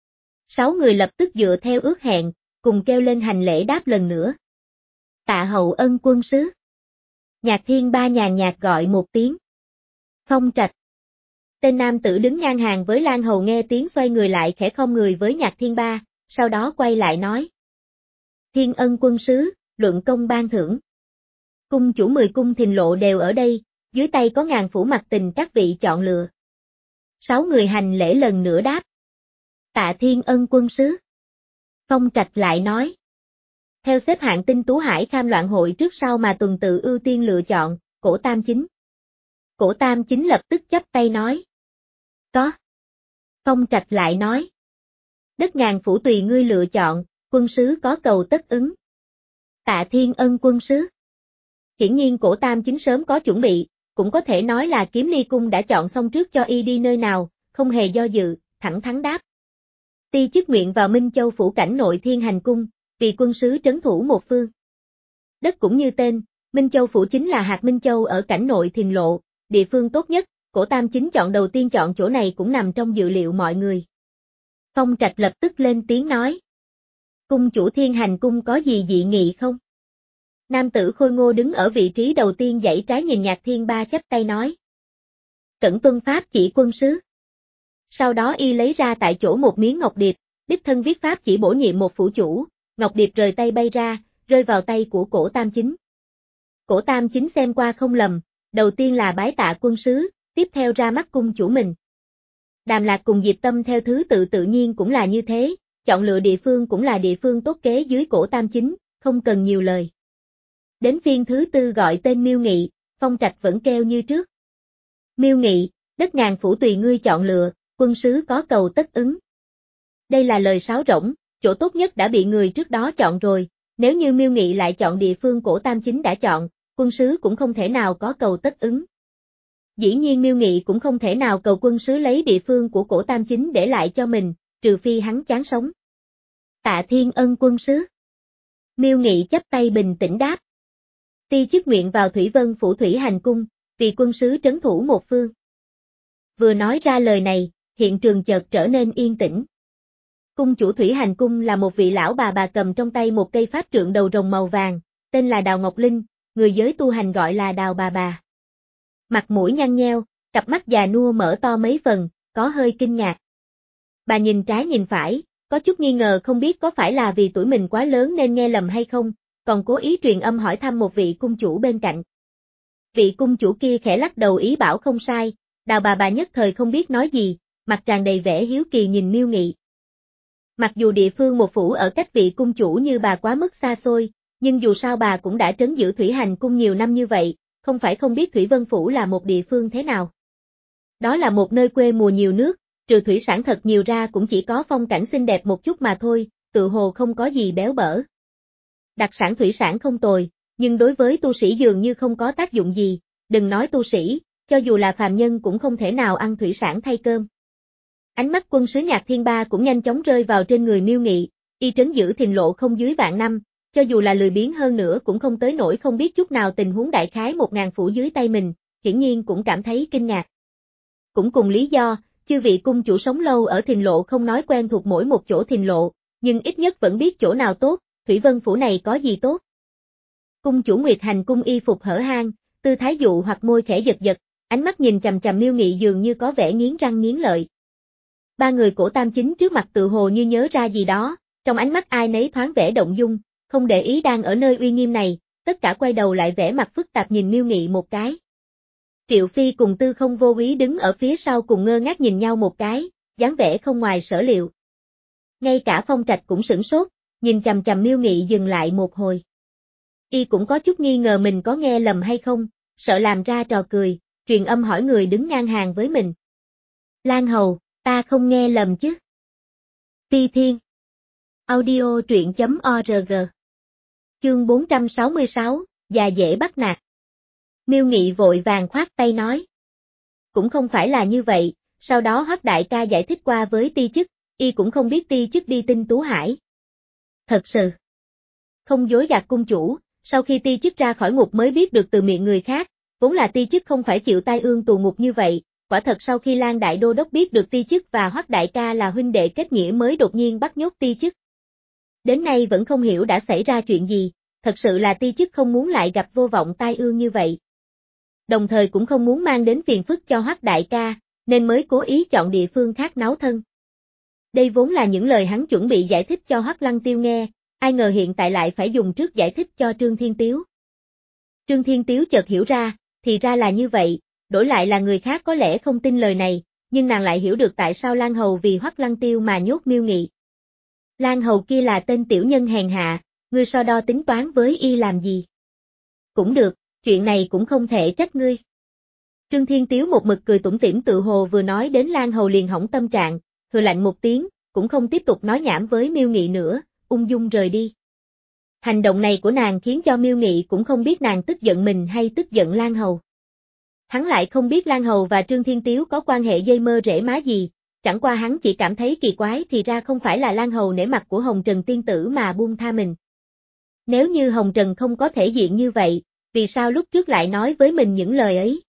Sáu người lập tức dựa theo ước hẹn, cùng kêu lên hành lễ đáp lần nữa. Tạ hậu ân quân sứ. Nhạc Thiên Ba nhàn nhạt gọi một tiếng. Phong Trạch. Tên nam tử đứng ngang hàng với Lan Hầu nghe tiếng xoay người lại khẽ khom người với Nhạc Thiên Ba, sau đó quay lại nói. Thiên Ân quân sứ, luận công ban thưởng. Cung chủ mười cung Thìn Lộ đều ở đây, dưới tay có ngàn phủ mặt tình các vị chọn lựa. Sáu người hành lễ lần nữa đáp. Tạ Thiên Ân quân sứ. Phong Trạch lại nói. Theo xếp hạng tinh tú hải kham loạn hội trước sau mà tuần tự ưu tiên lựa chọn, Cổ Tam Chính. Cổ Tam Chính lập tức chắp tay nói. Có. Phong Trạch lại nói. Đất ngàn phủ tùy ngươi lựa chọn, quân sứ có cầu tất ứng. Tạ Thiên Ân quân sứ. Hiển nhiên Cổ Tam Chính sớm có chuẩn bị, cũng có thể nói là Kiếm Ly Cung đã chọn xong trước cho y đi nơi nào, không hề do dự, thẳng thắn đáp. Ti chức nguyện vào Minh Châu phủ cảnh nội Thiên Hành Cung, vì quân sứ trấn thủ một phương. Đất cũng như tên, Minh Châu phủ chính là hạt Minh Châu ở cảnh nội Thìn Lộ, địa phương tốt nhất, Cổ Tam Chính chọn đầu tiên chọn chỗ này cũng nằm trong dự liệu mọi người. Phong Trạch lập tức lên tiếng nói. Cung chủ Thiên Hành Cung có gì dị nghị không? Nam tử khôi ngô đứng ở vị trí đầu tiên dãy trái nhìn Nhạc Thiên Ba chắp tay nói. Cẩn tuân pháp chỉ quân sứ. Sau đó y lấy ra tại chỗ một miếng ngọc điệp, đích thân viết pháp chỉ bổ nhiệm một phủ chủ, ngọc điệp rời tay bay ra, rơi vào tay của Cổ Tam Chính. Cổ Tam Chính xem qua không lầm, đầu tiên là bái tạ quân sứ, tiếp theo ra mắt cung chủ mình. Đàm Lạc cùng Diệp Tâm theo thứ tự tự nhiên cũng là như thế, chọn lựa địa phương cũng là địa phương tốt kế dưới Cổ Tam Chính, không cần nhiều lời. Đến phiên thứ tư gọi tên Miêu Nghị, Phong Trạch vẫn kêu như trước. Miêu Nghị, đất ngàn phủ tùy ngươi chọn lựa, quân sứ có cầu tất ứng. Đây là lời sáo rỗng, chỗ tốt nhất đã bị người trước đó chọn rồi, nếu như Miêu Nghị lại chọn địa phương Cổ Tam Chính đã chọn, quân sứ cũng không thể nào có cầu tất ứng. Dĩ nhiên Miêu Nghị cũng không thể nào cầu quân sứ lấy địa phương của Cổ Tam Chính để lại cho mình, trừ phi hắn chán sống. Tạ Thiên Ân quân sứ. Miêu Nghị chắp tay bình tĩnh đáp. Ti chức nguyện vào Thủy Vân phủ Thủy Hành Cung, vì quân sứ trấn thủ một phương. Vừa nói ra lời này, hiện trường chợt trở nên yên tĩnh. Cung chủ Thủy Hành Cung là một vị lão bà bà cầm trong tay một cây pháp trượng đầu rồng màu vàng, tên là Đào Ngọc Linh, người giới tu hành gọi là Đào bà bà. Mặt mũi nhăn nheo, cặp mắt già nua mở to mấy phần, có hơi kinh ngạc. Bà nhìn trái nhìn phải, có chút nghi ngờ không biết có phải là vì tuổi mình quá lớn nên nghe lầm hay không, còn cố ý truyền âm hỏi thăm một vị cung chủ bên cạnh. Vị cung chủ kia khẽ lắc đầu ý bảo không sai, Đào bà bà nhất thời không biết nói gì, mặt tràn đầy vẻ hiếu kỳ nhìn Miêu Nghị. Mặc dù địa phương một phủ ở cách vị cung chủ như bà quá mức xa xôi, nhưng dù sao bà cũng đã trấn giữ Thủy Hành Cung nhiều năm như vậy, không phải không biết Thủy Vân phủ là một địa phương thế nào. Đó là một nơi quê mùa nhiều nước, trừ thủy sản thật nhiều ra cũng chỉ có phong cảnh xinh đẹp một chút mà thôi, tự hồ không có gì béo bở. Đặc sản thủy sản không tồi, nhưng đối với tu sĩ dường như không có tác dụng gì, đừng nói tu sĩ, cho dù là phàm nhân cũng không thể nào ăn thủy sản thay cơm. Ánh mắt quân sứ Nhạc Thiên Ba cũng nhanh chóng rơi vào trên người Miêu Nghị, y trấn giữ Thìn Lộ không dưới vạn năm, cho dù là lười biếng hơn nữa cũng không tới nỗi không biết chút nào tình huống đại khái một ngàn phủ dưới tay mình, hiển nhiên cũng cảm thấy kinh ngạc. Cũng cùng lý do, chư vị cung chủ sống lâu ở Thìn Lộ không nói quen thuộc mỗi một chỗ Thìn Lộ, nhưng ít nhất vẫn biết chỗ nào tốt, Thủy Vân phủ này có gì tốt. Cung chủ Nguyệt Hành Cung y phục hở hang, tư thái dụ hoặc môi khẽ giật giật, ánh mắt nhìn chằm chằm Miêu Nghị dường như có vẻ nghiến răng nghiến lợi. Ba người Cổ Tam Chính trước mặt tự hồ như nhớ ra gì đó, trong ánh mắt ai nấy thoáng vẻ động dung, không để ý đang ở nơi uy nghiêm này, tất cả quay đầu lại vẻ mặt phức tạp nhìn Miêu Nghị một cái. Triệu Phi cùng Tư Không Vô Úy đứng ở phía sau cùng ngơ ngác nhìn nhau một cái, dáng vẻ không ngoài sở liệu. Ngay cả Phong Trạch cũng sửng sốt, nhìn chằm chằm Miêu Nghị dừng lại một hồi. Y cũng có chút nghi ngờ mình có nghe lầm hay không, sợ làm ra trò cười, truyền âm hỏi người đứng ngang hàng với mình. Lan Hầu, ta không nghe lầm chứ? Phi Thiên. Audio truyện chấm org. Chương bốn trăm sáu mươi sáu, già dễ bắt nạt. Miêu Nghị vội vàng khoát tay nói. Cũng không phải là như vậy, sau đó Hoắc đại ca giải thích qua với ti chức, y cũng không biết ti chức đi Tinh Tú Hải. Thật sự. Không dối gạt cung chủ, sau khi ti chức ra khỏi ngục mới biết được từ miệng người khác, vốn là ti chức không phải chịu tai ương tù ngục như vậy, quả thật sau khi Lan Đại Đô Đốc biết được ti chức và Hoắc đại ca là huynh đệ kết nghĩa mới đột nhiên bắt nhốt ti chức. Đến nay vẫn không hiểu đã xảy ra chuyện gì, thật sự là ti chức không muốn lại gặp vô vọng tai ương như vậy. Đồng thời cũng không muốn mang đến phiền phức cho Hoắc đại ca, nên mới cố ý chọn địa phương khác náo thân. Đây vốn là những lời hắn chuẩn bị giải thích cho Hoắc Lăng Tiêu nghe, ai ngờ hiện tại lại phải dùng trước giải thích cho Trương Thiên Tiếu. Trương Thiên Tiếu chợt hiểu ra, thì ra là như vậy, đổi lại là người khác có lẽ không tin lời này, nhưng nàng lại hiểu được tại sao Lan Hầu vì Hoắc Lăng Tiêu mà nhốt Miêu Nghị. Lan Hầu kia là tên tiểu nhân hèn hạ, ngươi so đo tính toán với y làm gì? Cũng được, chuyện này cũng không thể trách ngươi. Trương Thiên Tiếu một mực cười tủm tỉm tự hồ vừa nói đến Lan Hầu liền hỏng tâm trạng, hừ lạnh một tiếng, cũng không tiếp tục nói nhảm với Miêu Nghị nữa, ung dung rời đi. Hành động này của nàng khiến cho Miêu Nghị cũng không biết nàng tức giận mình hay tức giận Lan Hầu. Hắn lại không biết Lan Hầu và Trương Thiên Tiếu có quan hệ dây mơ rễ má gì, chẳng qua hắn chỉ cảm thấy kỳ quái thì ra không phải là Lan Hầu nể mặt của Hồng Trần tiên tử mà buông tha mình. Nếu như Hồng Trần không có thể diện như vậy, vì sao lúc trước lại nói với mình những lời ấy?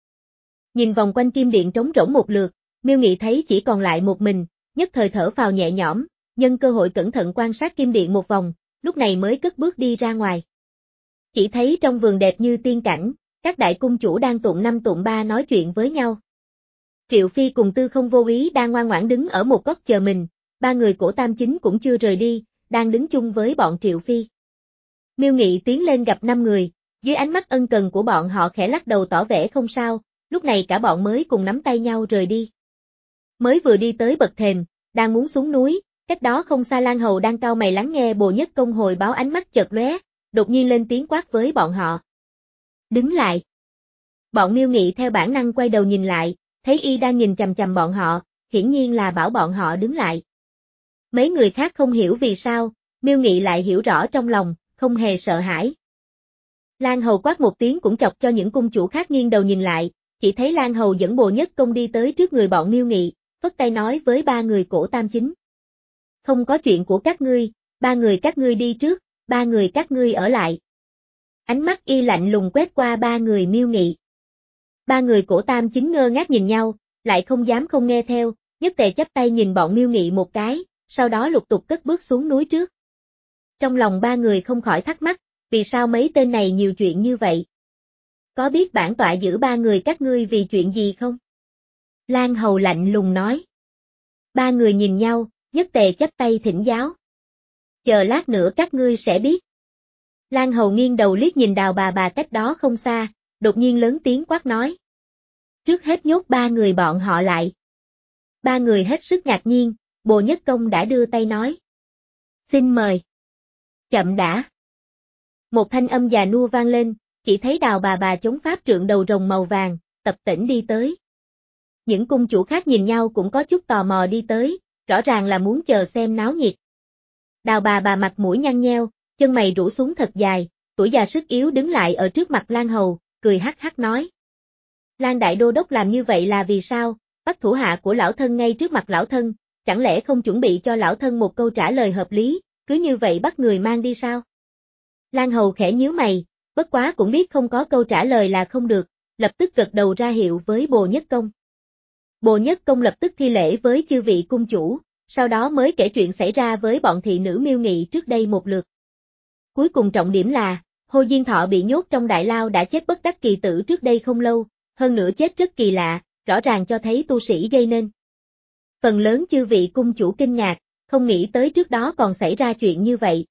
Nhìn vòng quanh kim điện trống rỗng một lượt, Miêu Nghị thấy chỉ còn lại một mình, nhất thời thở phào nhẹ nhõm, nhân cơ hội cẩn thận quan sát kim điện một vòng, lúc này mới cất bước đi ra ngoài. Chỉ thấy trong vườn đẹp như tiên cảnh, các đại cung chủ đang tụng năm tụng ba nói chuyện với nhau. Triệu Phi cùng Tư Không Vô Ý đang ngoan ngoãn đứng ở một góc chờ mình, ba người cổ tam chính cũng chưa rời đi, đang đứng chung với bọn Triệu Phi. Miêu Nghị tiến lên gặp năm người, dưới ánh mắt ân cần của bọn họ khẽ lắc đầu tỏ vẻ không sao, lúc này cả bọn mới cùng nắm tay nhau rời đi. Mới vừa đi tới bậc thềm, đang muốn xuống núi, cách đó không xa Lan Hầu đang cau mày lắng nghe Bồ Nhất Công hồi báo ánh mắt chợt lóe, đột nhiên lên tiếng quát với bọn họ. Đứng lại. Bọn Miêu Nghị theo bản năng quay đầu nhìn lại, thấy y đang nhìn chằm chằm bọn họ, hiển nhiên là bảo bọn họ đứng lại. Mấy người khác không hiểu vì sao, Miêu Nghị lại hiểu rõ trong lòng, không hề sợ hãi. Lan Hầu quát một tiếng cũng chọc cho những cung chủ khác nghiêng đầu nhìn lại, chỉ thấy Lan Hầu dẫn Bồ Nhất Công đi tới trước người bọn Miêu Nghị, phất tay nói với ba người cổ tam chính. Không có chuyện của các ngươi, ba người các ngươi đi trước, ba người các ngươi ở lại. Ánh mắt y lạnh lùng quét qua ba người Miêu Nghị. Ba người cổ tam chính ngơ ngác nhìn nhau, lại không dám không nghe theo, nhất tề chắp tay nhìn bọn Miêu Nghị một cái, sau đó lục tục cất bước xuống núi trước. Trong lòng ba người không khỏi thắc mắc, vì sao mấy tên này nhiều chuyện như vậy? Có biết bản tọa giữ ba người các ngươi vì chuyện gì không? Lan Hầu lạnh lùng nói. Ba người nhìn nhau, nhất tề chắp tay thỉnh giáo. Chờ lát nữa các ngươi sẽ biết. Lan Hầu nghiêng đầu liếc nhìn Đào bà bà cách đó không xa, đột nhiên lớn tiếng quát nói. Trước hết nhốt ba người bọn họ lại. Ba người hết sức ngạc nhiên, Bồ Nhất Công đã đưa tay nói. Xin mời. Chậm đã. Một thanh âm già nua vang lên, chỉ thấy Đào bà bà chống pháp trượng đầu rồng màu vàng, tập tễnh đi tới. Những cung chủ khác nhìn nhau cũng có chút tò mò đi tới, rõ ràng là muốn chờ xem náo nhiệt. Đào bà bà mặt mũi nhăn nheo, chân mày rũ xuống thật dài, tuổi già sức yếu đứng lại ở trước mặt Lan Hầu, cười hắc hắc nói. Lan Đại Đô Đốc làm như vậy là vì sao, bắt thủ hạ của lão thân ngay trước mặt lão thân, chẳng lẽ không chuẩn bị cho lão thân một câu trả lời hợp lý, cứ như vậy bắt người mang đi sao? Lan Hầu khẽ nhíu mày, bất quá cũng biết không có câu trả lời là không được, lập tức gật đầu ra hiệu với Bồ Nhất Công. Bồ Nhất Công lập tức thi lễ với chư vị cung chủ, sau đó mới kể chuyện xảy ra với bọn thị nữ Miêu Nghị trước đây một lượt. Cuối cùng trọng điểm là, Hồ Diên Thọ bị nhốt trong đại lao đã chết bất đắc kỳ tử trước đây không lâu, hơn nữa chết rất kỳ lạ, rõ ràng cho thấy tu sĩ gây nên. Phần lớn chư vị cung chủ kinh ngạc, không nghĩ tới trước đó còn xảy ra chuyện như vậy.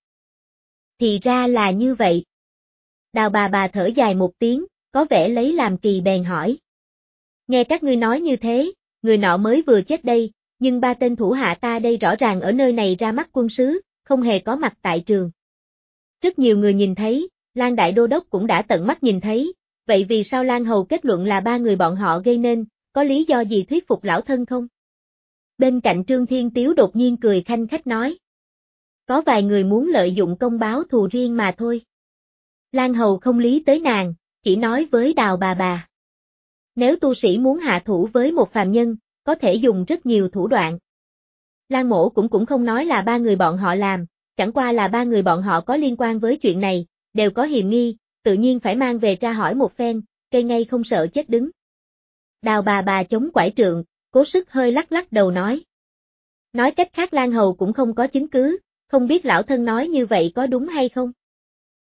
Thì ra là như vậy. Đào bà bà thở dài một tiếng, có vẻ lấy làm kỳ bèn hỏi. Nghe các ngươi nói như thế, người nọ mới vừa chết đây, nhưng ba tên thủ hạ ta đây rõ ràng ở nơi này ra mắt quân sứ, không hề có mặt tại trường. Rất nhiều người nhìn thấy, Lan Đại Đô Đốc cũng đã tận mắt nhìn thấy, vậy vì sao Lan Hầu kết luận là ba người bọn họ gây nên, có lý do gì thuyết phục lão thân không? Bên cạnh Trương Thiên Tiếu đột nhiên cười khanh khách nói. Có vài người muốn lợi dụng công báo thù riêng mà thôi. Lan Hầu không lý tới nàng, chỉ nói với Đào bà bà. Nếu tu sĩ muốn hạ thủ với một phàm nhân, có thể dùng rất nhiều thủ đoạn. Lan Mỗ cũng cũng không nói là ba người bọn họ làm, chẳng qua là ba người bọn họ có liên quan với chuyện này, đều có hiềm nghi, tự nhiên phải mang về tra hỏi một phen, cây ngay không sợ chết đứng. Đào bà bà chống quải trượng, cố sức hơi lắc lắc đầu nói. Nói cách khác Lan Hầu cũng không có chứng cứ, không biết lão thân nói như vậy có đúng hay không?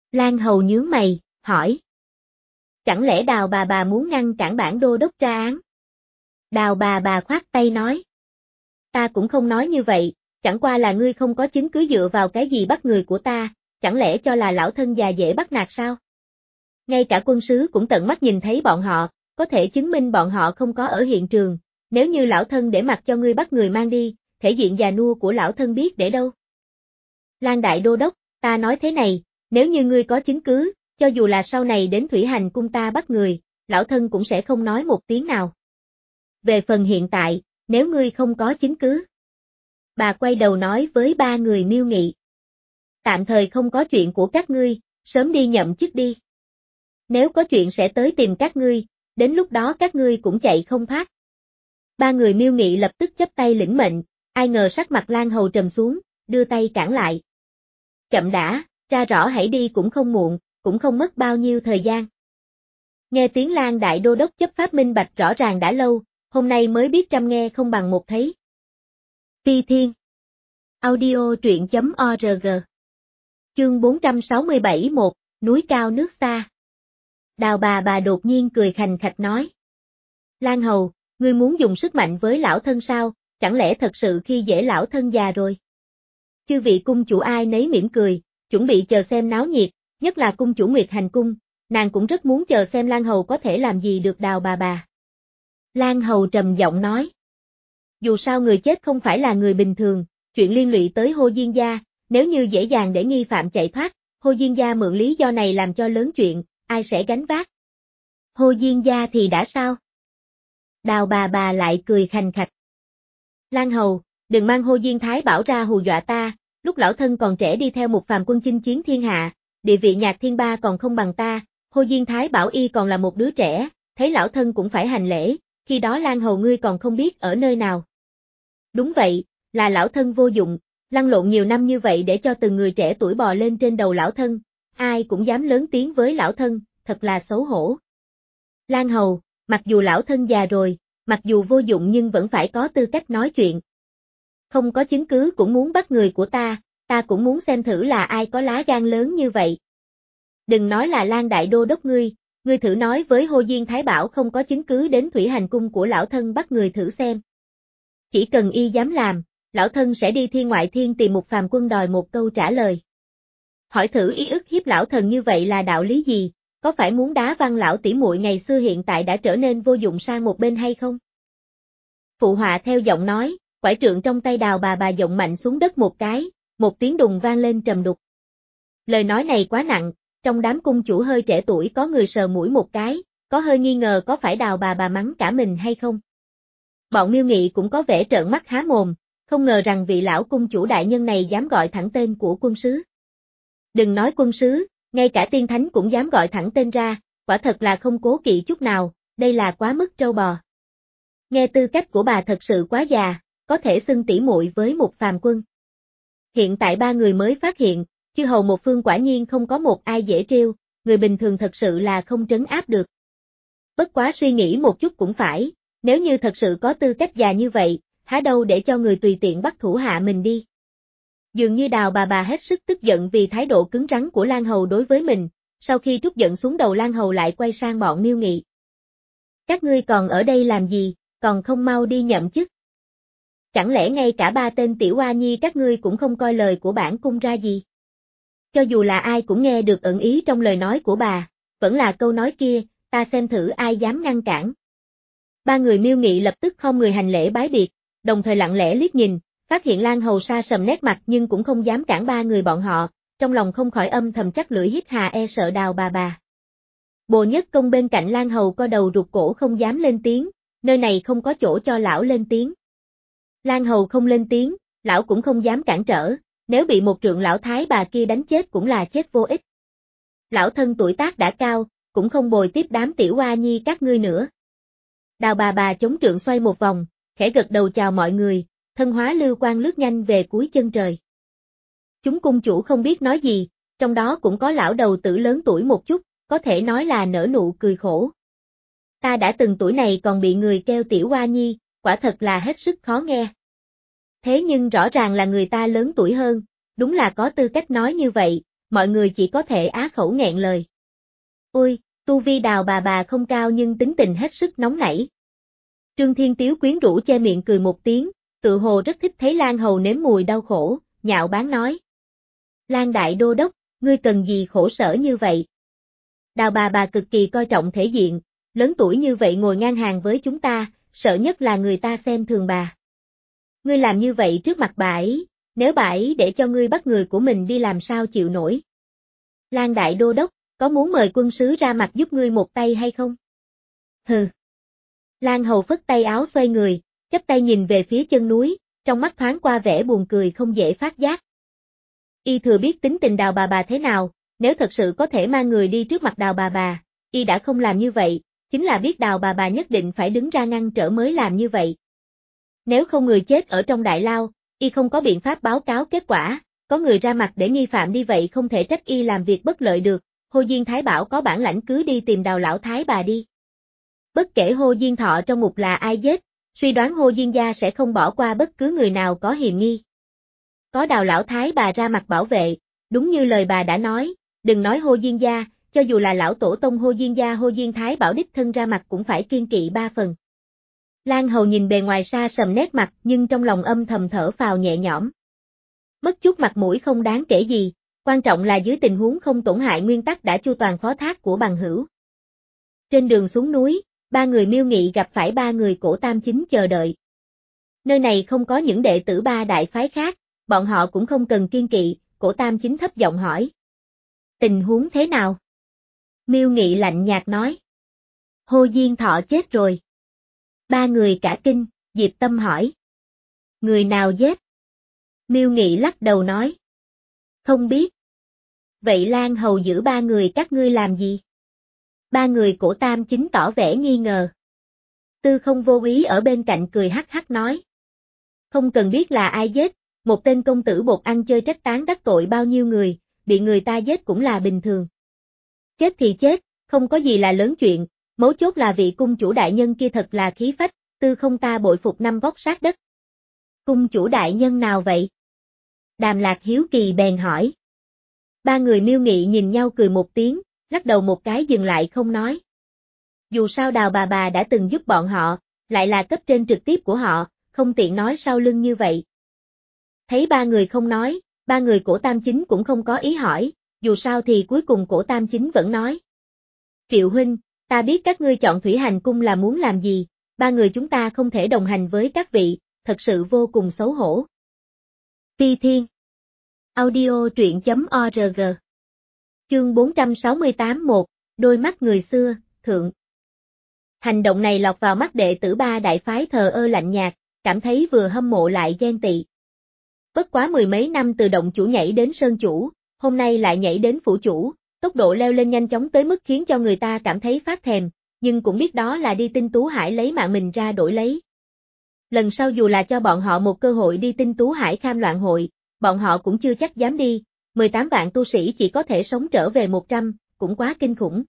Lan Hầu nhướng mày, hỏi. Chẳng lẽ Đào bà bà muốn ngăn cản bản đô đốc tra án? Đào bà bà khoát tay nói. Ta cũng không nói như vậy, chẳng qua là ngươi không có chứng cứ dựa vào cái gì bắt người của ta, chẳng lẽ cho là lão thân già dễ bắt nạt sao? Ngay cả quân sứ cũng tận mắt nhìn thấy bọn họ, có thể chứng minh bọn họ không có ở hiện trường, nếu như lão thân để mặc cho ngươi bắt người mang đi, thể diện già nua của lão thân biết để đâu? Lan đại đô đốc, ta nói thế này, nếu như ngươi có chứng cứ, cho dù là sau này đến Thủy Hành cung ta bắt người, lão thân cũng sẽ không nói một tiếng nào. Về phần hiện tại, nếu ngươi không có chứng cứ. Bà quay đầu nói với ba người Miêu Nghị. Tạm thời không có chuyện của các ngươi, sớm đi nhậm chức đi. Nếu có chuyện sẽ tới tìm các ngươi, đến lúc đó các ngươi cũng chạy không thoát. Ba người Miêu Nghị lập tức chắp tay lĩnh mệnh, ai ngờ sắc mặt Lan Hầu trầm xuống, đưa tay cản lại. Chậm đã, tra rõ hãy đi cũng không muộn, cũng không mất bao nhiêu thời gian. Nghe tiếng Lan đại đô đốc chấp pháp minh bạch rõ ràng đã lâu, hôm nay mới biết trăm nghe không bằng một thấy. Phi Thiên Audio truyện chấm org Chương bốn trăm sáu mươi bảy một, núi cao nước xa. Đào bà bà đột nhiên cười khành khạch nói. Lan Hầu, ngươi muốn dùng sức mạnh với lão thân sao, chẳng lẽ thật sự khi dễ lão thân già rồi? Chư vị cung chủ ai nấy mỉm cười, chuẩn bị chờ xem náo nhiệt, nhất là cung chủ Nguyệt Hành cung, nàng cũng rất muốn chờ xem Lan Hầu có thể làm gì được Đào bà bà. Lan Hầu trầm giọng nói. Dù sao người chết không phải là người bình thường, chuyện liên lụy tới Hồ Diên gia, nếu như dễ dàng để nghi phạm chạy thoát, Hồ Diên gia mượn lý do này làm cho lớn chuyện, ai sẽ gánh vác? Hồ Diên gia thì đã sao? Đào bà bà lại cười khành khạch. Lan Hầu, đừng mang Hồ Diên Thái Bảo ra hù dọa ta, lúc lão thân còn trẻ đi theo một phàm quân chinh chiến thiên hạ, địa vị Nhạc Thiên Ba còn không bằng ta, Hồ Diên Thái Bảo y còn là một đứa trẻ, thấy lão thân cũng phải hành lễ, khi đó Lan Hầu ngươi còn không biết ở nơi nào. Đúng vậy, là lão thân vô dụng, lăn lộn nhiều năm như vậy để cho từng người trẻ tuổi bò lên trên đầu lão thân, ai cũng dám lớn tiếng với lão thân, thật là xấu hổ. Lan Hầu, mặc dù lão thân già rồi, mặc dù vô dụng nhưng vẫn phải có tư cách nói chuyện. Không có chứng cứ cũng muốn bắt người của ta, ta cũng muốn xem thử là ai có lá gan lớn như vậy. Đừng nói là Lan đại đô đốc ngươi, ngươi thử nói với Hồ Diên Thái Bảo không có chứng cứ đến Thủy Hành cung của lão thân bắt người thử xem. Chỉ cần y dám làm, lão thân sẽ đi thiên ngoại thiên tìm một phàm quân đòi một câu trả lời. Hỏi thử y ức hiếp lão thần như vậy là đạo lý gì, có phải muốn đá văng lão tỉ muội ngày xưa hiện tại đã trở nên vô dụng sang một bên hay không? Phụ họa theo giọng nói, quải trượng trong tay Đào bà bà giọng mạnh xuống đất một cái, một tiếng đùng vang lên trầm đục. Lời nói này quá nặng, trong đám cung chủ hơi trẻ tuổi có người sờ mũi một cái, có hơi nghi ngờ có phải Đào bà bà mắng cả mình hay không. Bọn Miêu Nghị cũng có vẻ trợn mắt há mồm, không ngờ rằng vị lão cung chủ đại nhân này dám gọi thẳng tên của quân sứ. Đừng nói quân sứ, ngay cả tiên thánh cũng dám gọi thẳng tên ra, quả thật là không cố kỵ chút nào, đây là quá mức trâu bò. Nghe tư cách của bà thật sự quá già, có thể xưng tỉ muội với một phàm quân. Hiện tại ba người mới phát hiện, chư hầu một phương quả nhiên không có một ai dễ trêu, người bình thường thật sự là không trấn áp được. Bất quá suy nghĩ một chút cũng phải, nếu như thật sự có tư cách già như vậy, há đâu để cho người tùy tiện bắt thủ hạ mình đi. Dường như Đào bà bà hết sức tức giận vì thái độ cứng rắn của Lan Hầu đối với mình, sau khi trút giận xuống đầu Lan Hầu lại quay sang bọn Miêu Nghị. Các ngươi còn ở đây làm gì, còn không mau đi nhậm chức. Chẳng lẽ ngay cả ba tên tiểu oa nhi các ngươi cũng không coi lời của bản cung ra gì? Cho dù là ai cũng nghe được ẩn ý trong lời nói của bà, vẫn là câu nói kia, ta xem thử ai dám ngăn cản. Ba người Miêu Nghị lập tức khom người hành lễ bái biệt, đồng thời lặng lẽ liếc nhìn, phát hiện Lan Hầu sa sầm nét mặt nhưng cũng không dám cản ba người bọn họ, trong lòng không khỏi âm thầm chắc lưỡi hít hà e sợ Đào bà bà. Bồ Nhất Công bên cạnh Lan Hầu co đầu rụt cổ không dám lên tiếng, nơi này không có chỗ cho lão lên tiếng. Lan Hầu không lên tiếng, lão cũng không dám cản trở, nếu bị một trượng lão thái bà kia đánh chết cũng là chết vô ích. Lão thân tuổi tác đã cao, cũng không bồi tiếp đám tiểu oa nhi các ngươi nữa. Đào bà bà chống trượng xoay một vòng, khẽ gật đầu chào mọi người, thân hóa lưu quang lướt nhanh về cuối chân trời. Chúng cung chủ không biết nói gì, trong đó cũng có lão đầu tử lớn tuổi một chút, có thể nói là nở nụ cười khổ. Ta đã từng tuổi này còn bị người kêu tiểu oa nhi, quả thật là hết sức khó nghe. Thế nhưng rõ ràng là người ta lớn tuổi hơn, đúng là có tư cách nói như vậy, mọi người chỉ có thể á khẩu nghẹn lời. Ôi, tu vi Đào bà bà không cao nhưng tính tình hết sức nóng nảy. Trương Thiên Tiếu quyến rũ che miệng cười một tiếng, tự hồ rất thích thấy Lan Hầu nếm mùi đau khổ, nhạo báng nói. Lan Đại Đô Đốc, ngươi cần gì khổ sở như vậy? Đào bà bà cực kỳ coi trọng thể diện, lớn tuổi như vậy ngồi ngang hàng với chúng ta, sợ nhất là người ta xem thường bà. Ngươi làm như vậy trước mặt bà ấy, nếu bà ấy để cho ngươi bắt người của mình đi làm sao chịu nổi? Lan Đại Đô Đốc, có muốn mời quân sứ ra mặt giúp ngươi một tay hay không? Hừ. Lan Hầu phất tay áo xoay người, chắp tay nhìn về phía chân núi, trong mắt thoáng qua vẻ buồn cười không dễ phát giác. Y thừa biết tính tình Đào bà bà thế nào, nếu thật sự có thể mang người đi trước mặt Đào bà bà, Y đã không làm như vậy, chính là biết Đào bà bà nhất định phải đứng ra ngăn trở mới làm như vậy. Nếu không người chết ở trong đại lao, Y không có biện pháp báo cáo kết quả, có người ra mặt để nghi phạm đi vậy không thể trách Y làm việc bất lợi được, Hồ Diên Thái bảo có bản lãnh cứ đi tìm Đào lão thái bà đi. Bất kể Hồ Diên Thọ trong ngục là ai giết, suy đoán Hồ Diên gia sẽ không bỏ qua bất cứ người nào có hiềm nghi. Có Đào lão thái bà ra mặt bảo vệ, đúng như lời bà đã nói, đừng nói Hồ Diên gia, cho dù là lão tổ tông Hồ Diên gia Hồ Diên Thái bảo đích thân ra mặt cũng phải kiên kỵ ba phần. Lan Hầu nhìn bề ngoài xa sầm nét mặt nhưng trong lòng âm thầm thở phào nhẹ nhõm. Mất chút mặt mũi không đáng kể gì, quan trọng là dưới tình huống không tổn hại nguyên tắc đã chu toàn phó thác của bằng hữu. Trên đường xuống núi, ba người Miêu Nghị gặp phải ba người Cổ Tam Chính chờ đợi. Nơi này không có những đệ tử ba đại phái khác, bọn họ cũng không cần kiên kỵ, Cổ Tam Chính thấp giọng hỏi. Tình huống thế nào? Miêu Nghị lạnh nhạt nói. Hồ Diên Thọ chết rồi. Ba người cả kinh, Diệp Tâm hỏi. Người nào giết? Miêu Nghị lắc đầu nói. Không biết. Vậy Lan Hầu giữ ba người các ngươi làm gì? Ba người Cổ Tam Chính tỏ vẻ nghi ngờ. Tư Không Vô Ý ở bên cạnh cười hắc hắc nói. Không cần biết là ai giết, một tên công tử bột ăn chơi trách tán đắc tội bao nhiêu người, bị người ta giết cũng là bình thường. Chết thì chết, không có gì là lớn chuyện, mấu chốt là vị cung chủ đại nhân kia thật là khí phách, Tư Không ta bội phục năm vóc sát đất. Cung chủ đại nhân nào vậy? Đàm Lạc hiếu kỳ bèn hỏi. Ba người Miêu Nghị nhìn nhau cười một tiếng, lắc đầu một cái dừng lại không nói. Dù sao Đào bà bà đã từng giúp bọn họ, lại là cấp trên trực tiếp của họ, không tiện nói sau lưng như vậy. Thấy ba người không nói, ba người Cổ Tam Chính cũng không có ý hỏi, dù sao thì cuối cùng Cổ Tam Chính vẫn nói. Triệu huynh, ta biết các ngươi chọn Thủy Hành Cung là muốn làm gì, ba người chúng ta không thể đồng hành với các vị, thật sự vô cùng xấu hổ. Phi Thiên Audio truyện chấm org Chương bốn trăm sáu mươi tám một, Đôi mắt người xưa, thượng. Hành động này lọt vào mắt đệ tử ba đại phái thờ ơ lạnh nhạt, cảm thấy vừa hâm mộ lại ghen tị. Bất quá mười mấy năm từ động chủ nhảy đến sơn chủ, hôm nay lại nhảy đến phủ chủ, tốc độ leo lên nhanh chóng tới mức khiến cho người ta cảm thấy phát thèm, nhưng cũng biết đó là đi Tinh Tú Hải lấy mạng mình ra đổi lấy. Lần sau dù là cho bọn họ một cơ hội đi Tinh Tú Hải kham loạn hội, bọn họ cũng chưa chắc dám đi, mười tám vạn tu sĩ chỉ có thể sống trở về một trăm, cũng quá kinh khủng.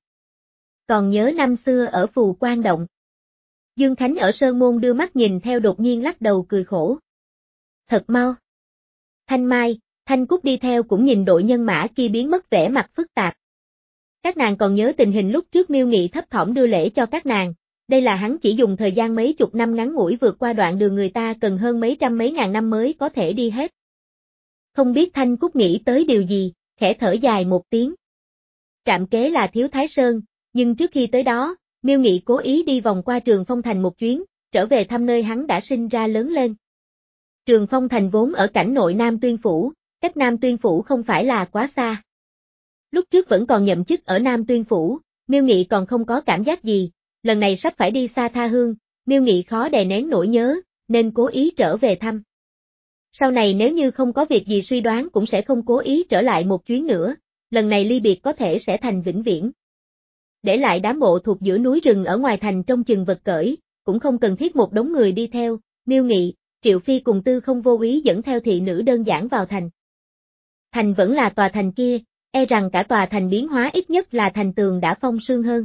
Còn nhớ năm xưa ở Phù Quan Động. Dương Khánh ở Sơn Môn đưa mắt nhìn theo đột nhiên lắc đầu cười khổ. Thật mau. Thanh Mai, Thanh Cúc đi theo cũng nhìn đội nhân mã kia biến mất vẻ mặt phức tạp. Các nàng còn nhớ tình hình lúc trước Miêu Nghị thấp thỏm đưa lễ cho các nàng, đây là hắn chỉ dùng thời gian mấy chục năm ngắn ngủi vượt qua đoạn đường người ta cần hơn mấy trăm mấy ngàn năm mới có thể đi hết. Không biết Thanh Cúc nghĩ tới điều gì, khẽ thở dài một tiếng. Trạm kế là Thiếu Thái Sơn, nhưng trước khi tới đó, Miêu Nghị cố ý đi vòng qua Trường Phong Thành một chuyến, trở về thăm nơi hắn đã sinh ra lớn lên. Trường Phong Thành vốn ở cảnh nội Nam Tuyên Phủ, cách Nam Tuyên Phủ không phải là quá xa. Lúc trước vẫn còn nhậm chức ở Nam Tuyên Phủ, Miêu Nghị còn không có cảm giác gì, lần này sắp phải đi xa tha hương, Miêu Nghị khó đè nén nỗi nhớ, nên cố ý trở về thăm. Sau này nếu như không có việc gì suy đoán cũng sẽ không cố ý trở lại một chuyến nữa, lần này ly biệt có thể sẽ thành vĩnh viễn. Để lại đám bộ thuộc giữa núi rừng ở ngoài thành trong chừng vật cởi, cũng không cần thiết một đống người đi theo, Miêu Nghị, Triệu Phi cùng Tư Không Vô Ý dẫn theo thị nữ đơn giản vào thành. Thành vẫn là tòa thành kia, e rằng cả tòa thành biến hóa ít nhất là thành tường đã phong sương hơn.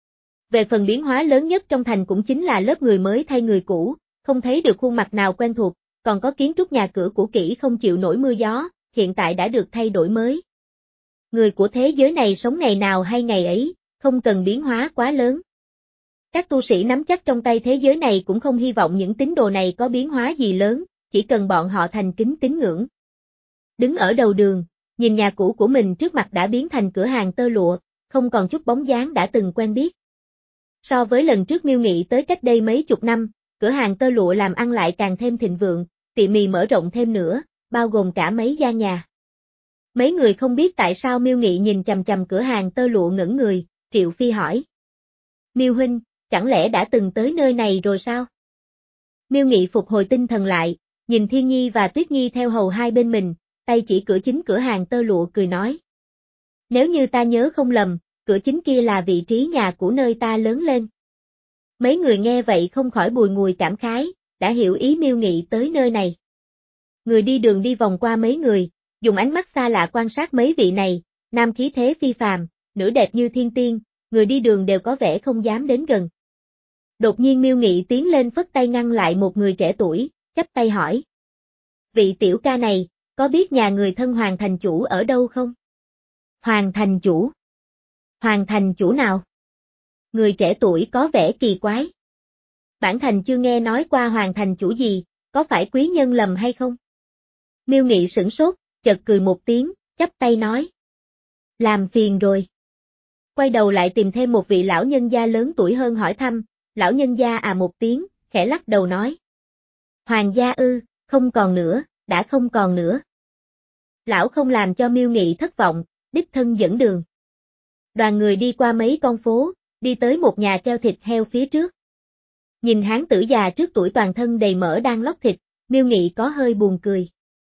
Về phần biến hóa lớn nhất trong thành cũng chính là lớp người mới thay người cũ, không thấy được khuôn mặt nào quen thuộc, còn có kiến trúc nhà cửa cũ kỹ không chịu nổi mưa gió, hiện tại đã được thay đổi mới. Người của thế giới này sống ngày nào hay ngày ấy, không cần biến hóa quá lớn. Các tu sĩ nắm chắc trong tay thế giới này cũng không hy vọng những tín đồ này có biến hóa gì lớn, chỉ cần bọn họ thành kính tín ngưỡng. Đứng ở đầu đường, nhìn nhà cũ của mình trước mặt đã biến thành cửa hàng tơ lụa, không còn chút bóng dáng đã từng quen biết. So với lần trước Miêu Nghị tới cách đây mấy chục năm, cửa hàng tơ lụa làm ăn lại càng thêm thịnh vượng, tiệm mì mở rộng thêm nữa, bao gồm cả mấy gian nhà. Mấy người không biết tại sao Miêu Nghị nhìn chằm chằm cửa hàng tơ lụa ngẩn người, Triệu Phi hỏi. Miêu huynh, chẳng lẽ đã từng tới nơi này rồi sao? Miêu Nghị phục hồi tinh thần lại, nhìn Thiên Nhi và Tuyết Nhi theo hầu hai bên mình, tay chỉ cửa chính cửa hàng tơ lụa cười nói. Nếu như ta nhớ không lầm, cửa chính kia là vị trí nhà của nơi ta lớn lên. Mấy người nghe vậy không khỏi bùi ngùi cảm khái, đã hiểu ý Miêu Nghị tới nơi này. Người đi đường đi vòng qua mấy người, dùng ánh mắt xa lạ quan sát mấy vị này, nam khí thế phi phàm, nữ đẹp như thiên tiên, người đi đường đều có vẻ không dám đến gần. Đột nhiên Miêu Nghị tiến lên phất tay ngăn lại một người trẻ tuổi, chắp tay hỏi. Vị tiểu ca này, có biết nhà người thân Hoàng thành chủ ở đâu không? Hoàng thành chủ? Hoàng thành chủ nào? Người trẻ tuổi có vẻ kỳ quái. Bản thành chưa nghe nói qua Hoàng thành chủ gì, có phải quý nhân lầm hay không? Miêu Nghị sửng sốt, chợt cười một tiếng, chắp tay nói. Làm phiền rồi. Quay đầu lại tìm thêm một vị lão nhân gia lớn tuổi hơn hỏi thăm, lão nhân gia à một tiếng, khẽ lắc đầu nói. Hoàng gia ư, không còn nữa, đã không còn nữa. Lão không làm cho Miêu Nghị thất vọng, đích thân dẫn đường. Đoàn người đi qua mấy con phố, đi tới một nhà treo thịt heo phía trước. Nhìn hán tử già trước tuổi toàn thân đầy mỡ đang lóc thịt, Miêu Nghị có hơi buồn cười.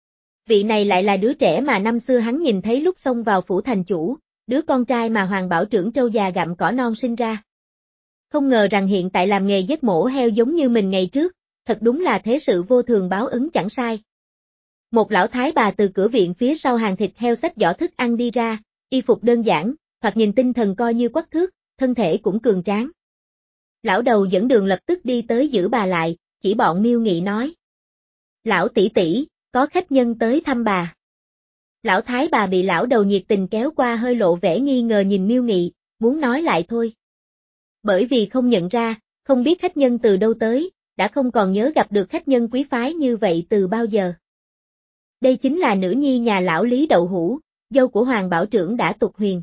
Vị này lại là đứa trẻ mà năm xưa hắn nhìn thấy lúc xông vào phủ thành chủ, đứa con trai mà Hoàng Bảo trưởng trâu già gặm cỏ non sinh ra. Không ngờ rằng hiện tại làm nghề giết mổ heo giống như mình ngày trước, thật đúng là thế sự vô thường báo ứng chẳng sai. Một lão thái bà từ cửa viện phía sau hàng thịt heo xách giỏ thức ăn đi ra, y phục đơn giản, thoạt nhìn tinh thần coi như quắc thước, thân thể cũng cường tráng. Lão đầu dẫn đường lập tức đi tới giữ bà lại, chỉ bọn Miêu Nghị nói. Lão tỷ tỷ, có khách nhân tới thăm bà. Lão thái bà bị lão đầu nhiệt tình kéo qua hơi lộ vẻ nghi ngờ nhìn Miêu Nghị, muốn nói lại thôi. Bởi vì không nhận ra, không biết khách nhân từ đâu tới, đã không còn nhớ gặp được khách nhân quý phái như vậy từ bao giờ. Đây chính là nữ nhi nhà lão Lý Đậu Hũ, dâu của Hoàng Bảo trưởng đã tục huyền.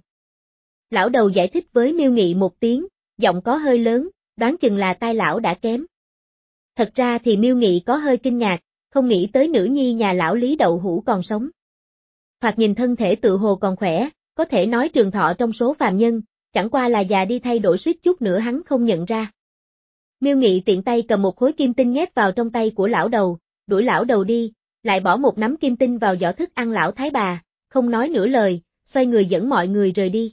Lão đầu giải thích với Miêu Nghị một tiếng, giọng có hơi lớn, đoán chừng là tai lão đã kém. Thật ra thì Miêu Nghị có hơi kinh ngạc, không nghĩ tới nữ nhi nhà lão Lý Đậu Hũ còn sống. Thoạt nhìn thân thể tự hồ còn khỏe, có thể nói trường thọ trong số phàm nhân, chẳng qua là già đi thay đổi suýt chút nữa hắn không nhận ra. Miêu Nghị tiện tay cầm một khối kim tinh nhét vào trong tay của lão đầu, đuổi lão đầu đi, lại bỏ một nắm kim tinh vào giỏ thức ăn lão thái bà, không nói nửa lời, xoay người dẫn mọi người rời đi.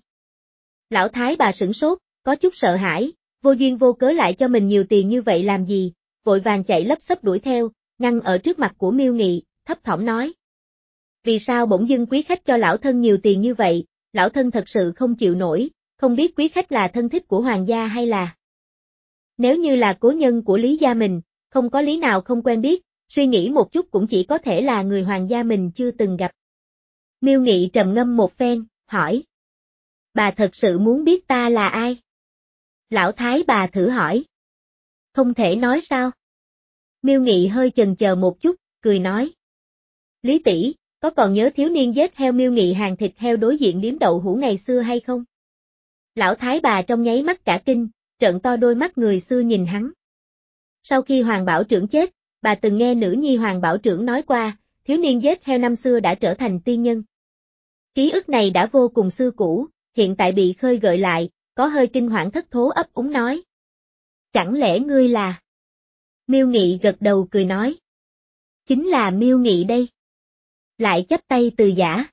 Lão thái bà sửng sốt, có chút sợ hãi, vô duyên vô cớ lại cho mình nhiều tiền như vậy làm gì, vội vàng chạy lấp xấp đuổi theo, ngăn ở trước mặt của Miêu Nghị, thấp thỏm nói. Vì sao bỗng dưng quý khách cho lão thân nhiều tiền như vậy, lão thân thật sự không chịu nổi, không biết quý khách là thân thích của hoàng gia hay là... Nếu như là cố nhân của Lý gia mình, không có lý nào không quen biết, suy nghĩ một chút cũng chỉ có thể là người hoàng gia mình chưa từng gặp. Miêu Nghị trầm ngâm một phen, hỏi. Bà thật sự muốn biết ta là ai? Lão thái bà thử hỏi. Không thể nói sao? Miêu Nghị hơi chần chờ một chút, cười nói. Lý tỷ, có còn nhớ thiếu niên giết heo Miêu Nghị hàng thịt heo đối diện điếm đậu hũ ngày xưa hay không? Lão thái bà trong nháy mắt cả kinh, trợn to đôi mắt người xưa nhìn hắn. Sau khi Hoàng Bảo trưởng chết, bà từng nghe nữ nhi Hoàng Bảo trưởng nói qua, thiếu niên giết heo năm xưa đã trở thành tiên nhân. Ký ức này đã vô cùng xưa cũ, hiện tại bị khơi gợi lại, có hơi kinh hoảng thất thố ấp úng nói. Chẳng lẽ ngươi là... Miêu Nghị gật đầu cười nói. Chính là Miêu Nghị đây. Lại chắp tay từ giả.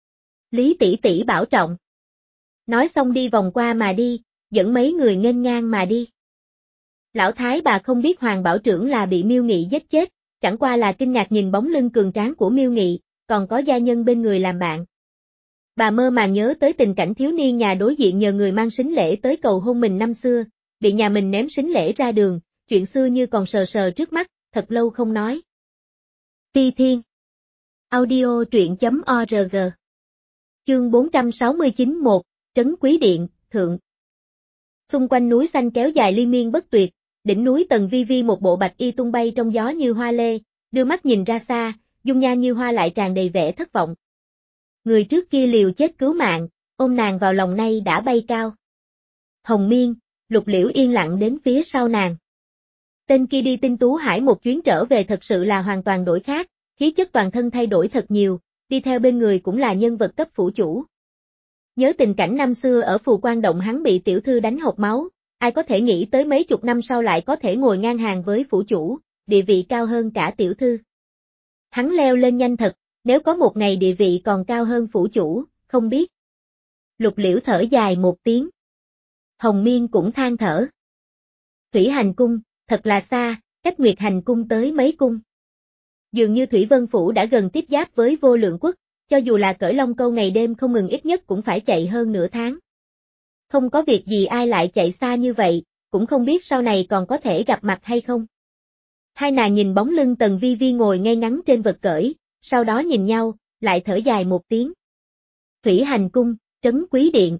Lý tỷ tỷ bảo trọng. Nói xong đi vòng qua mà đi, dẫn mấy người nghênh ngang mà đi. Lão thái bà không biết Hoàng Bảo trưởng là bị Miêu Nghị giết chết, chẳng qua là kinh ngạc nhìn bóng lưng cường tráng của Miêu Nghị, còn có gia nhân bên người làm bạn. Bà mơ màng nhớ tới tình cảnh thiếu niên nhà đối diện nhờ người mang sính lễ tới cầu hôn mình năm xưa, bị nhà mình ném sính lễ ra đường, chuyện xưa như còn sờ sờ trước mắt, thật lâu không nói. Phi Thiên Audio truyện chấm org Chương bốn trăm sáu mươi chín một, Trấn Quý Điện, Thượng. Xung quanh núi xanh kéo dài liên miên bất tuyệt, đỉnh núi Tần Vi Vi một bộ bạch y tung bay trong gió như hoa lê, đưa mắt nhìn ra xa, dung nhan như hoa lại tràn đầy vẻ thất vọng. Người trước kia liều chết cứu mạng, ôm nàng vào lòng nay đã bay cao. Hồng Miên, Lục Liễu yên lặng đến phía sau nàng. Tên kia đi Tinh Tú Hải một chuyến trở về thật sự là hoàn toàn đổi khác, khí chất toàn thân thay đổi thật nhiều, đi theo bên người cũng là nhân vật cấp phủ chủ. Nhớ tình cảnh năm xưa ở Phù Quan Động hắn bị tiểu thư đánh hộc máu, ai có thể nghĩ tới mấy chục năm sau lại có thể ngồi ngang hàng với phủ chủ, địa vị cao hơn cả tiểu thư. Hắn leo lên nhanh thật, nếu có một ngày địa vị còn cao hơn phủ chủ, không biết. Lục Liễu thở dài một tiếng. Hồng Miên cũng than thở. Thủy Hành Cung, thật là xa, cách Nguyệt Hành Cung tới mấy cung. Dường như Thủy Vân Phủ đã gần tiếp giáp với Vô Lượng Quốc, cho dù là cởi Long Câu ngày đêm không ngừng ít nhất cũng phải chạy hơn nửa tháng. Không có việc gì ai lại chạy xa như vậy, cũng không biết sau này còn có thể gặp mặt hay không. Hai nàng nhìn bóng lưng Tần Vi Vi ngồi ngay ngắn trên vật cởi, sau đó nhìn nhau, lại thở dài một tiếng. Thủy Hành Cung, Trấn Quý Điện.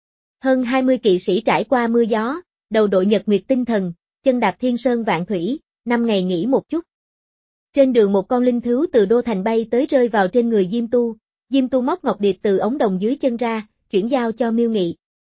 Hơn hai mươi kỵ sĩ trải qua mưa gió, đầu đội nhật nguyệt tinh thần, chân đạp thiên sơn vạn thủy, năm ngày nghỉ một chút. Trên đường một con linh thú từ đô thành bay tới rơi vào trên người Diêm Tu, Diêm Tu móc ngọc điệp từ ống đồng dưới chân ra, chuyển giao cho Miêu Nghị.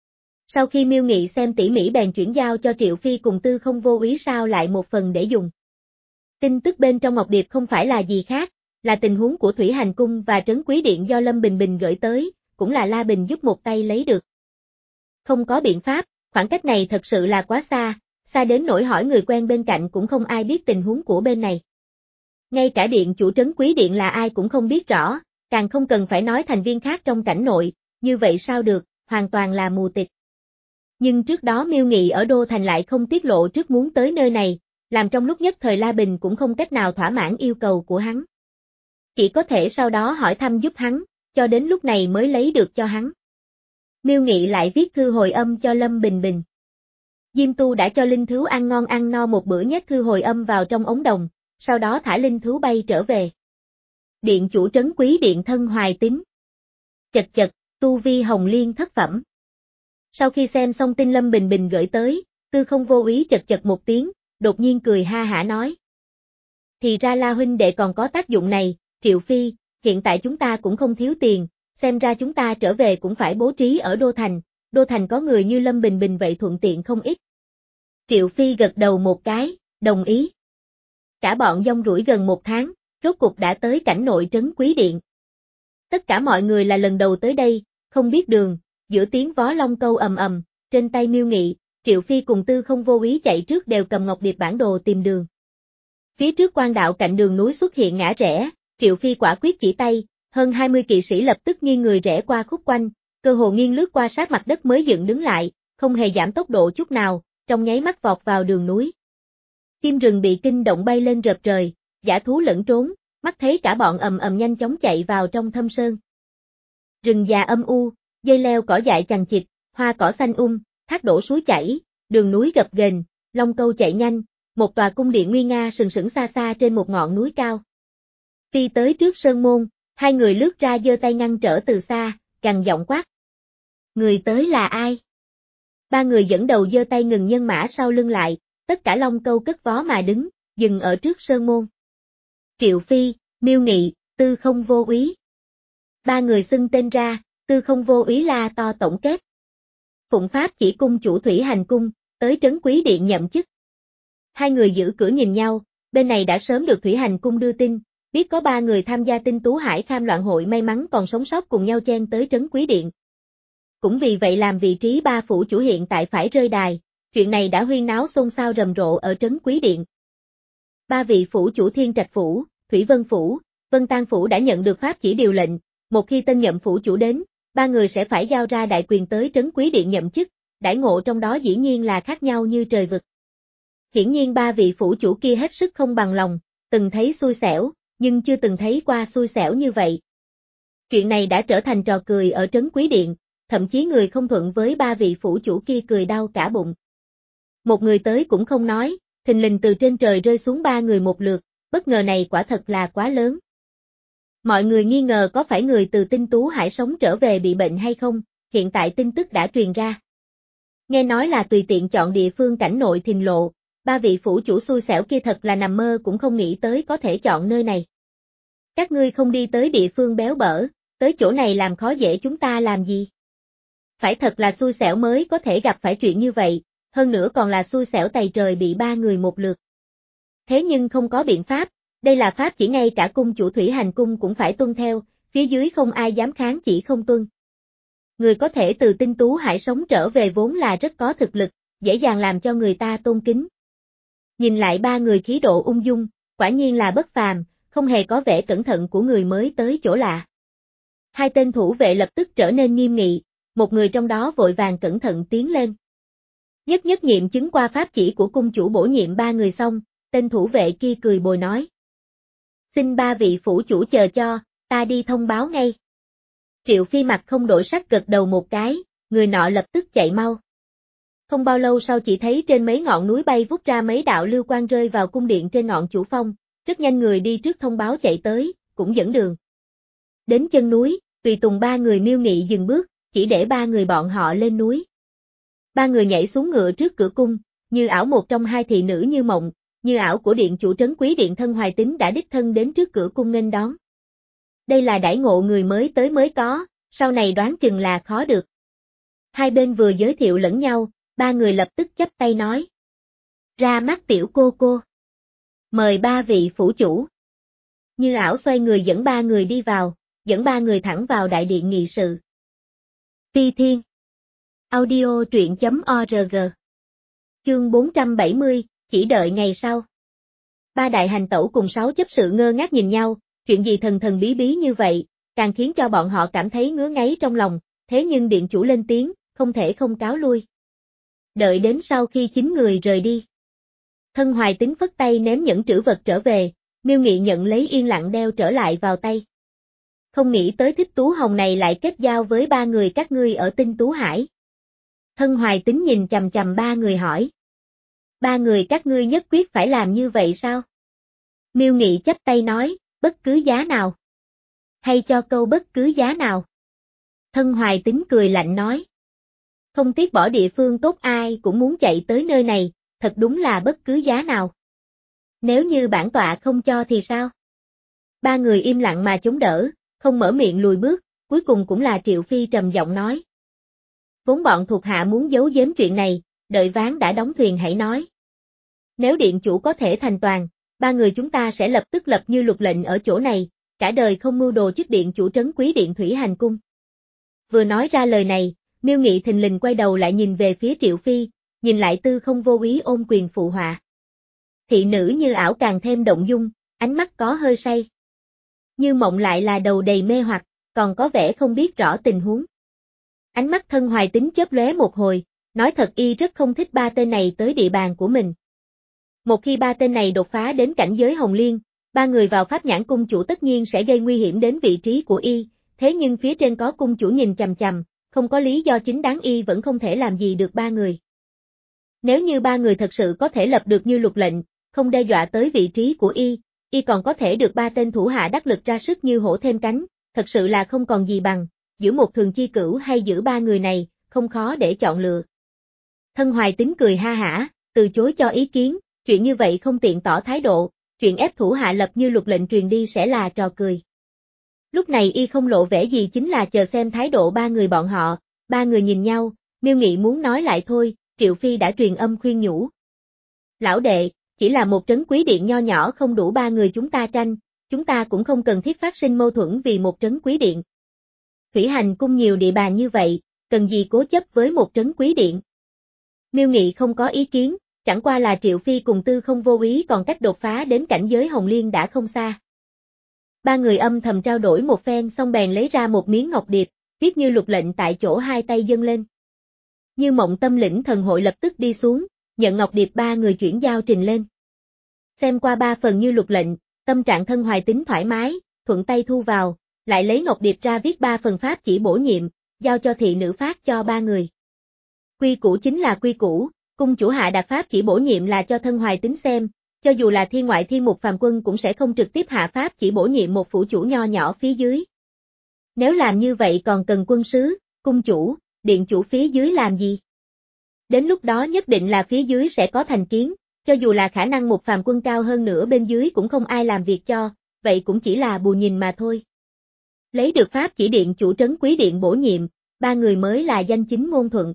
Sau khi Miêu Nghị xem tỉ mỉ bèn chuyển giao cho Triệu Phi cùng Tư Không Vô Úy sao lại một phần để dùng. Tin tức bên trong ngọc điệp không phải là gì khác, là tình huống của Thủy Hành Cung và Trấn Quý Điện do Lâm Bình Bình gửi tới, cũng là La Bình giúp một tay lấy được. Không có biện pháp, khoảng cách này thật sự là quá xa, xa đến nỗi hỏi người quen bên cạnh cũng không ai biết tình huống của bên này. Ngay cả điện chủ Trấn Quý Điện là ai cũng không biết rõ, càng không cần phải nói thành viên khác trong cảnh nội, như vậy sao được, hoàn toàn là mù tịt. Nhưng trước đó Miêu Nghị ở Đô Thành lại không tiết lộ trước muốn tới nơi này, làm trong lúc nhất thời La Bình cũng không cách nào thỏa mãn yêu cầu của hắn. Chỉ có thể sau đó hỏi thăm giúp hắn, cho đến lúc này mới lấy được cho hắn. Miêu Nghị lại viết thư hồi âm cho Lâm Bình Bình. Diêm Tu đã cho linh thú ăn ngon ăn no một bữa nhét thư hồi âm vào trong ống đồng, sau đó thả linh thú bay trở về. Điện chủ Trấn Quý Điện thân hoài tín. Chật chật, tu vi hồng liên thất phẩm. Sau khi xem xong tin Lâm Bình Bình gửi tới, Tư Không Vô Úy chật chật một tiếng, đột nhiên cười ha hả nói. Thì ra La huynh đệ còn có tác dụng này, Triệu Phi, hiện tại chúng ta cũng không thiếu tiền, xem ra chúng ta trở về cũng phải bố trí ở Đô Thành, Đô Thành có người như Lâm Bình Bình vậy thuận tiện không ít. Triệu Phi gật đầu một cái, đồng ý. Cả bọn dông rủi gần một tháng, rốt cục đã tới cảnh nội Trấn Quý Điện. Tất cả mọi người là lần đầu tới đây, không biết đường, giữa tiếng vó long câu ầm ầm, trên tay Miêu Nghị, Triệu Phi cùng Tư Không Vô Úy chạy trước đều cầm ngọc điệp bản đồ tìm đường. Phía trước quan đạo cạnh đường núi xuất hiện ngã rẽ, Triệu Phi quả quyết chỉ tay, hơn hai mươi kỵ sĩ lập tức nghiêng người rẽ qua khúc quanh, cơ hồ nghiêng lướt qua sát mặt đất mới dựng đứng lại, không hề giảm tốc độ chút nào, trong nháy mắt vọt vào đường núi. Chim rừng bị kinh động bay lên rợp trời, dã thú lẫn trốn, mắt thấy cả bọn ầm ầm nhanh chóng chạy vào trong thâm sơn. Rừng già âm u, dây leo cỏ dại chằng chịt, hoa cỏ xanh um, thác đổ suối chảy, đường núi gập ghềnh, long câu chạy nhanh, một tòa cung điện nguy nga sừng sững xa xa trên một ngọn núi cao. Phi tới trước sơn môn, hai người lướt ra giơ tay ngăn trở từ xa, gằn giọng quát. Người tới là ai? Ba người dẫn đầu giơ tay ngừng nhân mã sau lưng lại, tất cả long câu cất vó mà đứng, dừng ở trước sơn môn. Triệu Phi, Miêu Nghị, Tư Không Vô Úy. Ba người xưng tên ra, Tư Không Vô Úy la to tổng kết. Phụng Pháp chỉ cung chủ Thủy Hành Cung, tới Trấn Quý Điện nhậm chức. Hai người giữ cửa nhìn nhau, bên này đã sớm được Thủy Hành Cung đưa tin, biết có ba người tham gia Tinh Tú Hải Kham loạn hội may mắn còn sống sót cùng nhau chen tới Trấn Quý Điện. Cũng vì vậy làm vị trí ba phủ chủ hiện tại phải rơi đài, chuyện này đã huyên náo xôn xao rầm rộ ở Trấn Quý Điện. Ba vị phủ chủ Thiên Trạch Phủ, Thủy Vân Phủ, Vân Tang Phủ đã nhận được pháp chỉ điều lệnh, một khi tân nhậm phủ chủ đến, ba người sẽ phải giao ra đại quyền tới Trấn Quý Điện nhậm chức, đãi ngộ trong đó dĩ nhiên là khác nhau như trời vực. Hiển nhiên ba vị phủ chủ kia hết sức không bằng lòng, từng thấy xui xẻo, nhưng chưa từng thấy qua xui xẻo như vậy. Chuyện này đã trở thành trò cười ở Trấn Quý Điện, thậm chí người không thuận với ba vị phủ chủ kia cười đau cả bụng. Một người tới cũng không nói, thình lình từ trên trời rơi xuống ba người một lượt, bất ngờ này quả thật là quá lớn. Mọi người nghi ngờ có phải người từ Tinh Tú Hải sống trở về bị bệnh hay không, hiện tại tin tức đã truyền ra. Nghe nói là tùy tiện chọn địa phương cảnh nội thình lộ, ba vị phủ chủ xui xẻo kia thật là nằm mơ cũng không nghĩ tới có thể chọn nơi này. Các ngươi không đi tới địa phương béo bở, tới chỗ này làm khó dễ chúng ta làm gì? Phải thật là xui xẻo mới có thể gặp phải chuyện như vậy, hơn nữa còn là xui xẻo tày trời bị ba người một lượt. Thế nhưng không có biện pháp, đây là pháp chỉ ngay cả cung chủ Thủy Hành Cung cũng phải tuân theo, phía dưới không ai dám kháng chỉ không tuân. Người có thể từ Tinh Tú Hải sống trở về vốn là rất có thực lực, dễ dàng làm cho người ta tôn kính. Nhìn lại ba người khí độ ung dung, quả nhiên là bất phàm, không hề có vẻ cẩn thận của người mới tới chỗ lạ. Hai tên thủ vệ lập tức trở nên nghiêm nghị, một người trong đó vội vàng cẩn thận tiến lên. Nhất nhất nghiệm chứng qua pháp chỉ của cung chủ bổ nhiệm ba người xong, tên thủ vệ kia cười bồi nói. Xin ba vị phủ chủ chờ cho, ta đi thông báo ngay. Triệu Phi mặt không đổi sắc gật đầu một cái, người nọ lập tức chạy mau. Không bao lâu sau chỉ thấy trên mấy ngọn núi bay vút ra mấy đạo lưu quang rơi vào cung điện trên ngọn chủ phong, rất nhanh người đi trước thông báo chạy tới, cũng dẫn đường. Đến chân núi, tùy tùng ba người miêu nghị dừng bước, chỉ để ba người bọn họ lên núi. Ba người nhảy xuống ngựa trước cửa cung, Như ảo một trong hai thị nữ Như Mộng, Như ảo của điện chủ trấn Quý Điện Thân Hoài Tín đã đích thân đến trước cửa cung nghênh đón. Đây là đãi ngộ người mới tới mới có, sau này đoán chừng là khó được. Hai bên vừa giới thiệu lẫn nhau, ba người lập tức chắp tay nói. Ra mắt tiểu cô cô. Mời ba vị phủ chủ. Như ảo xoay người dẫn ba người đi vào, dẫn ba người thẳng vào đại điện nghị sự. Phi Thiên. Audio truyện chấm org. Chương bốn trăm bảy mươi, chỉ đợi ngày sau. Ba đại hành tẩu cùng sáu chấp sự ngơ ngác nhìn nhau, chuyện gì thần thần bí bí như vậy, càng khiến cho bọn họ cảm thấy ngứa ngáy trong lòng, thế nhưng điện chủ lên tiếng, không thể không cáo lui. Đợi đến sau khi chín người rời đi. Thân Hoài Tín phất tay ném những trữ vật trở về, Miêu Nghị nhận lấy yên lặng đeo trở lại vào tay. Không nghĩ tới Thích Tú Hồng này lại kết giao với ba người các ngươi ở Tinh Tú Hải. Thân Hoài Tín nhìn chằm chằm ba người hỏi. Ba người các ngươi nhất quyết phải làm như vậy sao? Miêu Nghị chắp tay nói, bất cứ giá nào. Hay cho câu bất cứ giá nào. Thân Hoài Tín cười lạnh nói. Không tiếc bỏ địa phương tốt ai cũng muốn chạy tới nơi này, thật đúng là bất cứ giá nào. Nếu như bản tọa không cho thì sao? Ba người im lặng mà chống đỡ, không mở miệng lùi bước, cuối cùng cũng là Triệu Phi trầm giọng nói. Vốn bọn thuộc hạ muốn giấu giếm chuyện này, đợi ván đã đóng thuyền hãy nói. Nếu điện chủ có thể thành toàn, ba người chúng ta sẽ lập tức lập như luật lệnh ở chỗ này, cả đời không mưu đồ chức điện chủ trấn Quý Điện Thủy Hành Cung. Vừa nói ra lời này, Miêu Nghị thình lình quay đầu lại nhìn về phía Triệu Phi, nhìn lại Tư Không vô ý ôm quyền phụ họa. Thị nữ Như ảo càng thêm động dung, ánh mắt có hơi say. Như Mộng lại là đầu đầy mê hoặc, còn có vẻ không biết rõ tình huống. Ánh mắt Thân Hoài Tín chớp lóe một hồi, nói thật y rất không thích ba tên này tới địa bàn của mình. Một khi ba tên này đột phá đến cảnh giới Hồng Liên, ba người vào Pháp Nhãn cung chủ tất nhiên sẽ gây nguy hiểm đến vị trí của y, thế nhưng phía trên có cung chủ nhìn chằm chằm, không có lý do chính đáng y vẫn không thể làm gì được ba người. Nếu như ba người thật sự có thể lập được như luật lệnh, không đe dọa tới vị trí của y, y còn có thể được ba tên thủ hạ đắc lực ra sức như hổ thêm cánh, thật sự là không còn gì bằng, giữ một thường chi cửu hay giữ ba người này, không khó để chọn lựa. Thân Hoài Tín cười ha hả, từ chối cho ý kiến, chuyện như vậy không tiện tỏ thái độ, chuyện ép thủ hạ lập như luật lệnh truyền đi sẽ là trò cười. Lúc này y không lộ vẻ gì chính là chờ xem thái độ ba người bọn họ, ba người nhìn nhau, Miêu Nghị muốn nói lại thôi, Triệu Phi đã truyền âm khuyên nhủ. Lão đệ, chỉ là một trấn Quý Điện nho nhỏ không đủ ba người chúng ta tranh, chúng ta cũng không cần thiết phát sinh mâu thuẫn vì một trấn Quý Điện. Thủy Hành cung nhiều địa bàn như vậy, cần gì cố chấp với một trấn Quý Điện. Miêu Nghị không có ý kiến, chẳng qua là Triệu Phi cùng Tư Không vô ý còn cách đột phá đến cảnh giới Hồng Liên đã không xa. Ba người âm thầm trao đổi một phen xong bèn lấy ra một miếng ngọc điệp, viết như luật lệnh tại chỗ hai tay dâng lên. Như Mộng tâm lĩnh thần hội lập tức đi xuống, nhận ngọc điệp ba người chuyển giao trình lên. Xem qua ba phần như luật lệnh, tâm trạng Thân Hoài Tín thoải mái, thuận tay thu vào, lại lấy ngọc điệp ra viết ba phần pháp chỉ bổ nhiệm, giao cho thị nữ phát cho ba người. Quy củ chính là quy củ, cung chủ hạ đạt pháp chỉ bổ nhiệm là cho Thân Hoài Tín xem, cho dù là thiên ngoại thiên mục phàm quân cũng sẽ không trực tiếp hạ pháp chỉ bổ nhiệm một phủ chủ nho nhỏ phía dưới. Nếu làm như vậy còn cần quân sứ, cung chủ, điện chủ phía dưới làm gì? Đến lúc đó nhất định là phía dưới sẽ có thành kiến, cho dù là khả năng một phàm quân cao hơn nữa bên dưới cũng không ai làm việc cho, vậy cũng chỉ là bù nhìn mà thôi. Lấy được pháp chỉ điện chủ trấn quý điện bổ nhiệm, ba người mới là danh chính ngôn thuận.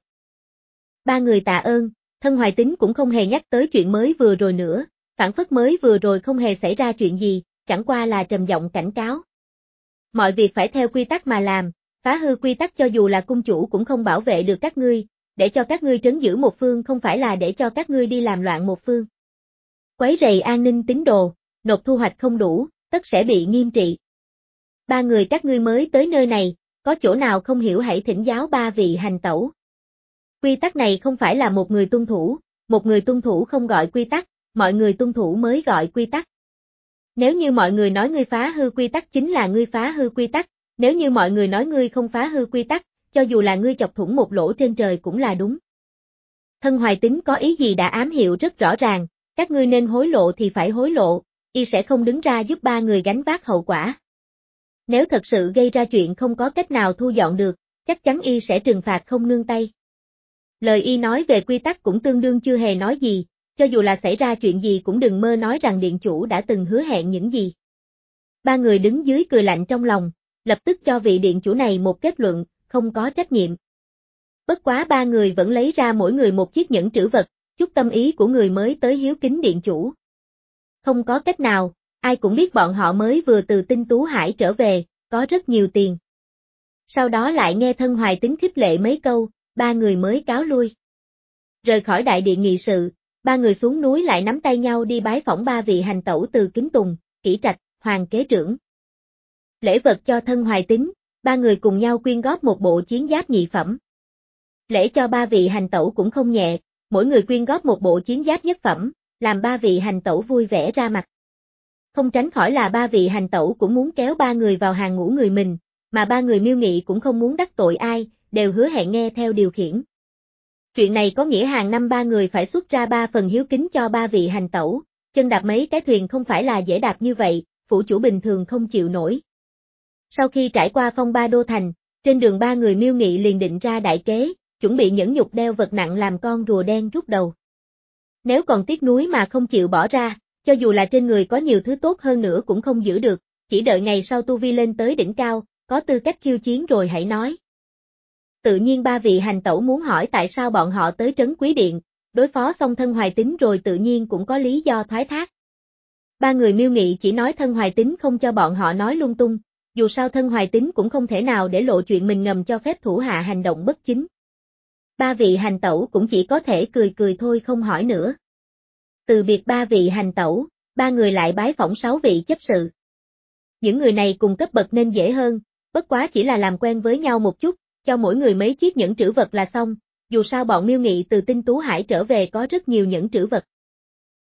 Ba người tạ ơn, Thân Hoài Tín cũng không hề nhắc tới chuyện mới vừa rồi nữa, phản phất mới vừa rồi không hề xảy ra chuyện gì, chẳng qua là trầm giọng cảnh cáo. Mọi việc phải theo quy tắc mà làm, phá hư quy tắc cho dù là cung chủ cũng không bảo vệ được các ngươi, để cho các ngươi trấn giữ một phương không phải là để cho các ngươi đi làm loạn một phương. Quấy rầy an ninh tín đồ, nộp thu hoạch không đủ, tất sẽ bị nghiêm trị. Ba người các ngươi mới tới nơi này, có chỗ nào không hiểu hãy thỉnh giáo ba vị hành tẩu. Quy tắc này không phải là một người tuân thủ, một người tuân thủ không gọi quy tắc, mọi người tuân thủ mới gọi quy tắc. Nếu như mọi người nói ngươi phá hư quy tắc chính là ngươi phá hư quy tắc, nếu như mọi người nói ngươi không phá hư quy tắc, cho dù là ngươi chọc thủng một lỗ trên trời cũng là đúng. Thân Hoài Tín có ý gì đã ám hiệu rất rõ ràng, các ngươi nên hối lộ thì phải hối lộ, y sẽ không đứng ra giúp ba người gánh vác hậu quả. Nếu thật sự gây ra chuyện không có cách nào thu dọn được, chắc chắn y sẽ trừng phạt không nương tay. Lời y nói về quy tắc cũng tương đương chưa hề nói gì, cho dù là xảy ra chuyện gì cũng đừng mơ nói rằng điện chủ đã từng hứa hẹn những gì. Ba người đứng dưới cười lạnh trong lòng, lập tức cho vị điện chủ này một kết luận, không có trách nhiệm. Bất quá ba người vẫn lấy ra mỗi người một chiếc nhẫn trữ vật, chút tâm ý của người mới tới hiếu kính điện chủ. Không có cách nào, ai cũng biết bọn họ mới vừa từ Tinh Tú Hải trở về, có rất nhiều tiền. Sau đó lại nghe Thân Hoài Tín khích lệ mấy câu, ba người mới cáo lui. Rời khỏi đại điện nghị sự, ba người xuống núi lại nắm tay nhau đi bái phỏng ba vị hành tẩu từ Kính Tùng, Kỷ Trạch, Hoàng kế trưởng. Lễ vật cho Thân Hoài Tín, ba người cùng nhau quyên góp một bộ chiến giáp nhị phẩm. Lễ cho ba vị hành tẩu cũng không nhẹ, mỗi người quyên góp một bộ chiến giáp nhất phẩm, làm ba vị hành tẩu vui vẻ ra mặt. Không tránh khỏi là ba vị hành tẩu cũng muốn kéo ba người vào hàng ngũ người mình, mà ba người Miêu Nghị cũng không muốn đắc tội ai, đều hứa hẹn nghe theo điều khiển. Chuyện này có nghĩa hàng năm ba người phải xuất ra ba phần hiếu kính cho ba vị hành tẩu, chân đạp mấy cái thuyền không phải là dễ đạp như vậy, phủ chủ bình thường không chịu nổi. Sau khi trải qua phong ba đô thành, trên đường ba người Miêu Nghị liền định ra đại kế, chuẩn bị nhẫn nhục đeo vật nặng làm con rùa đen rút đầu. Nếu còn tiếc nuối mà không chịu bỏ ra, cho dù là trên người có nhiều thứ tốt hơn nữa cũng không giữ được, chỉ đợi ngày sau tu vi lên tới đỉnh cao, có tư cách khiêu chiến rồi hãy nói. Tự nhiên ba vị hành tẩu muốn hỏi tại sao bọn họ tới trấn Quý Điện, đối phó xong Thân Hoài Tín rồi tự nhiên cũng có lý do thoái thác. Ba người Miêu Nghị chỉ nói Thân Hoài Tín không cho bọn họ nói lung tung, dù sao Thân Hoài Tín cũng không thể nào để lộ chuyện mình ngầm cho phép thủ hạ hành động bất chính. Ba vị hành tẩu cũng chỉ có thể cười cười thôi không hỏi nữa. Từ biệt ba vị hành tẩu, ba người lại bái phỏng sáu vị chấp sự. Những người này cùng cấp bậc nên dễ hơn, bất quá chỉ là làm quen với nhau một chút, cho mỗi người mấy chiếc nhẫn trữ vật là xong, dù sao bọn Miêu Nghị từ Tinh Tú Hải trở về có rất nhiều nhẫn trữ vật.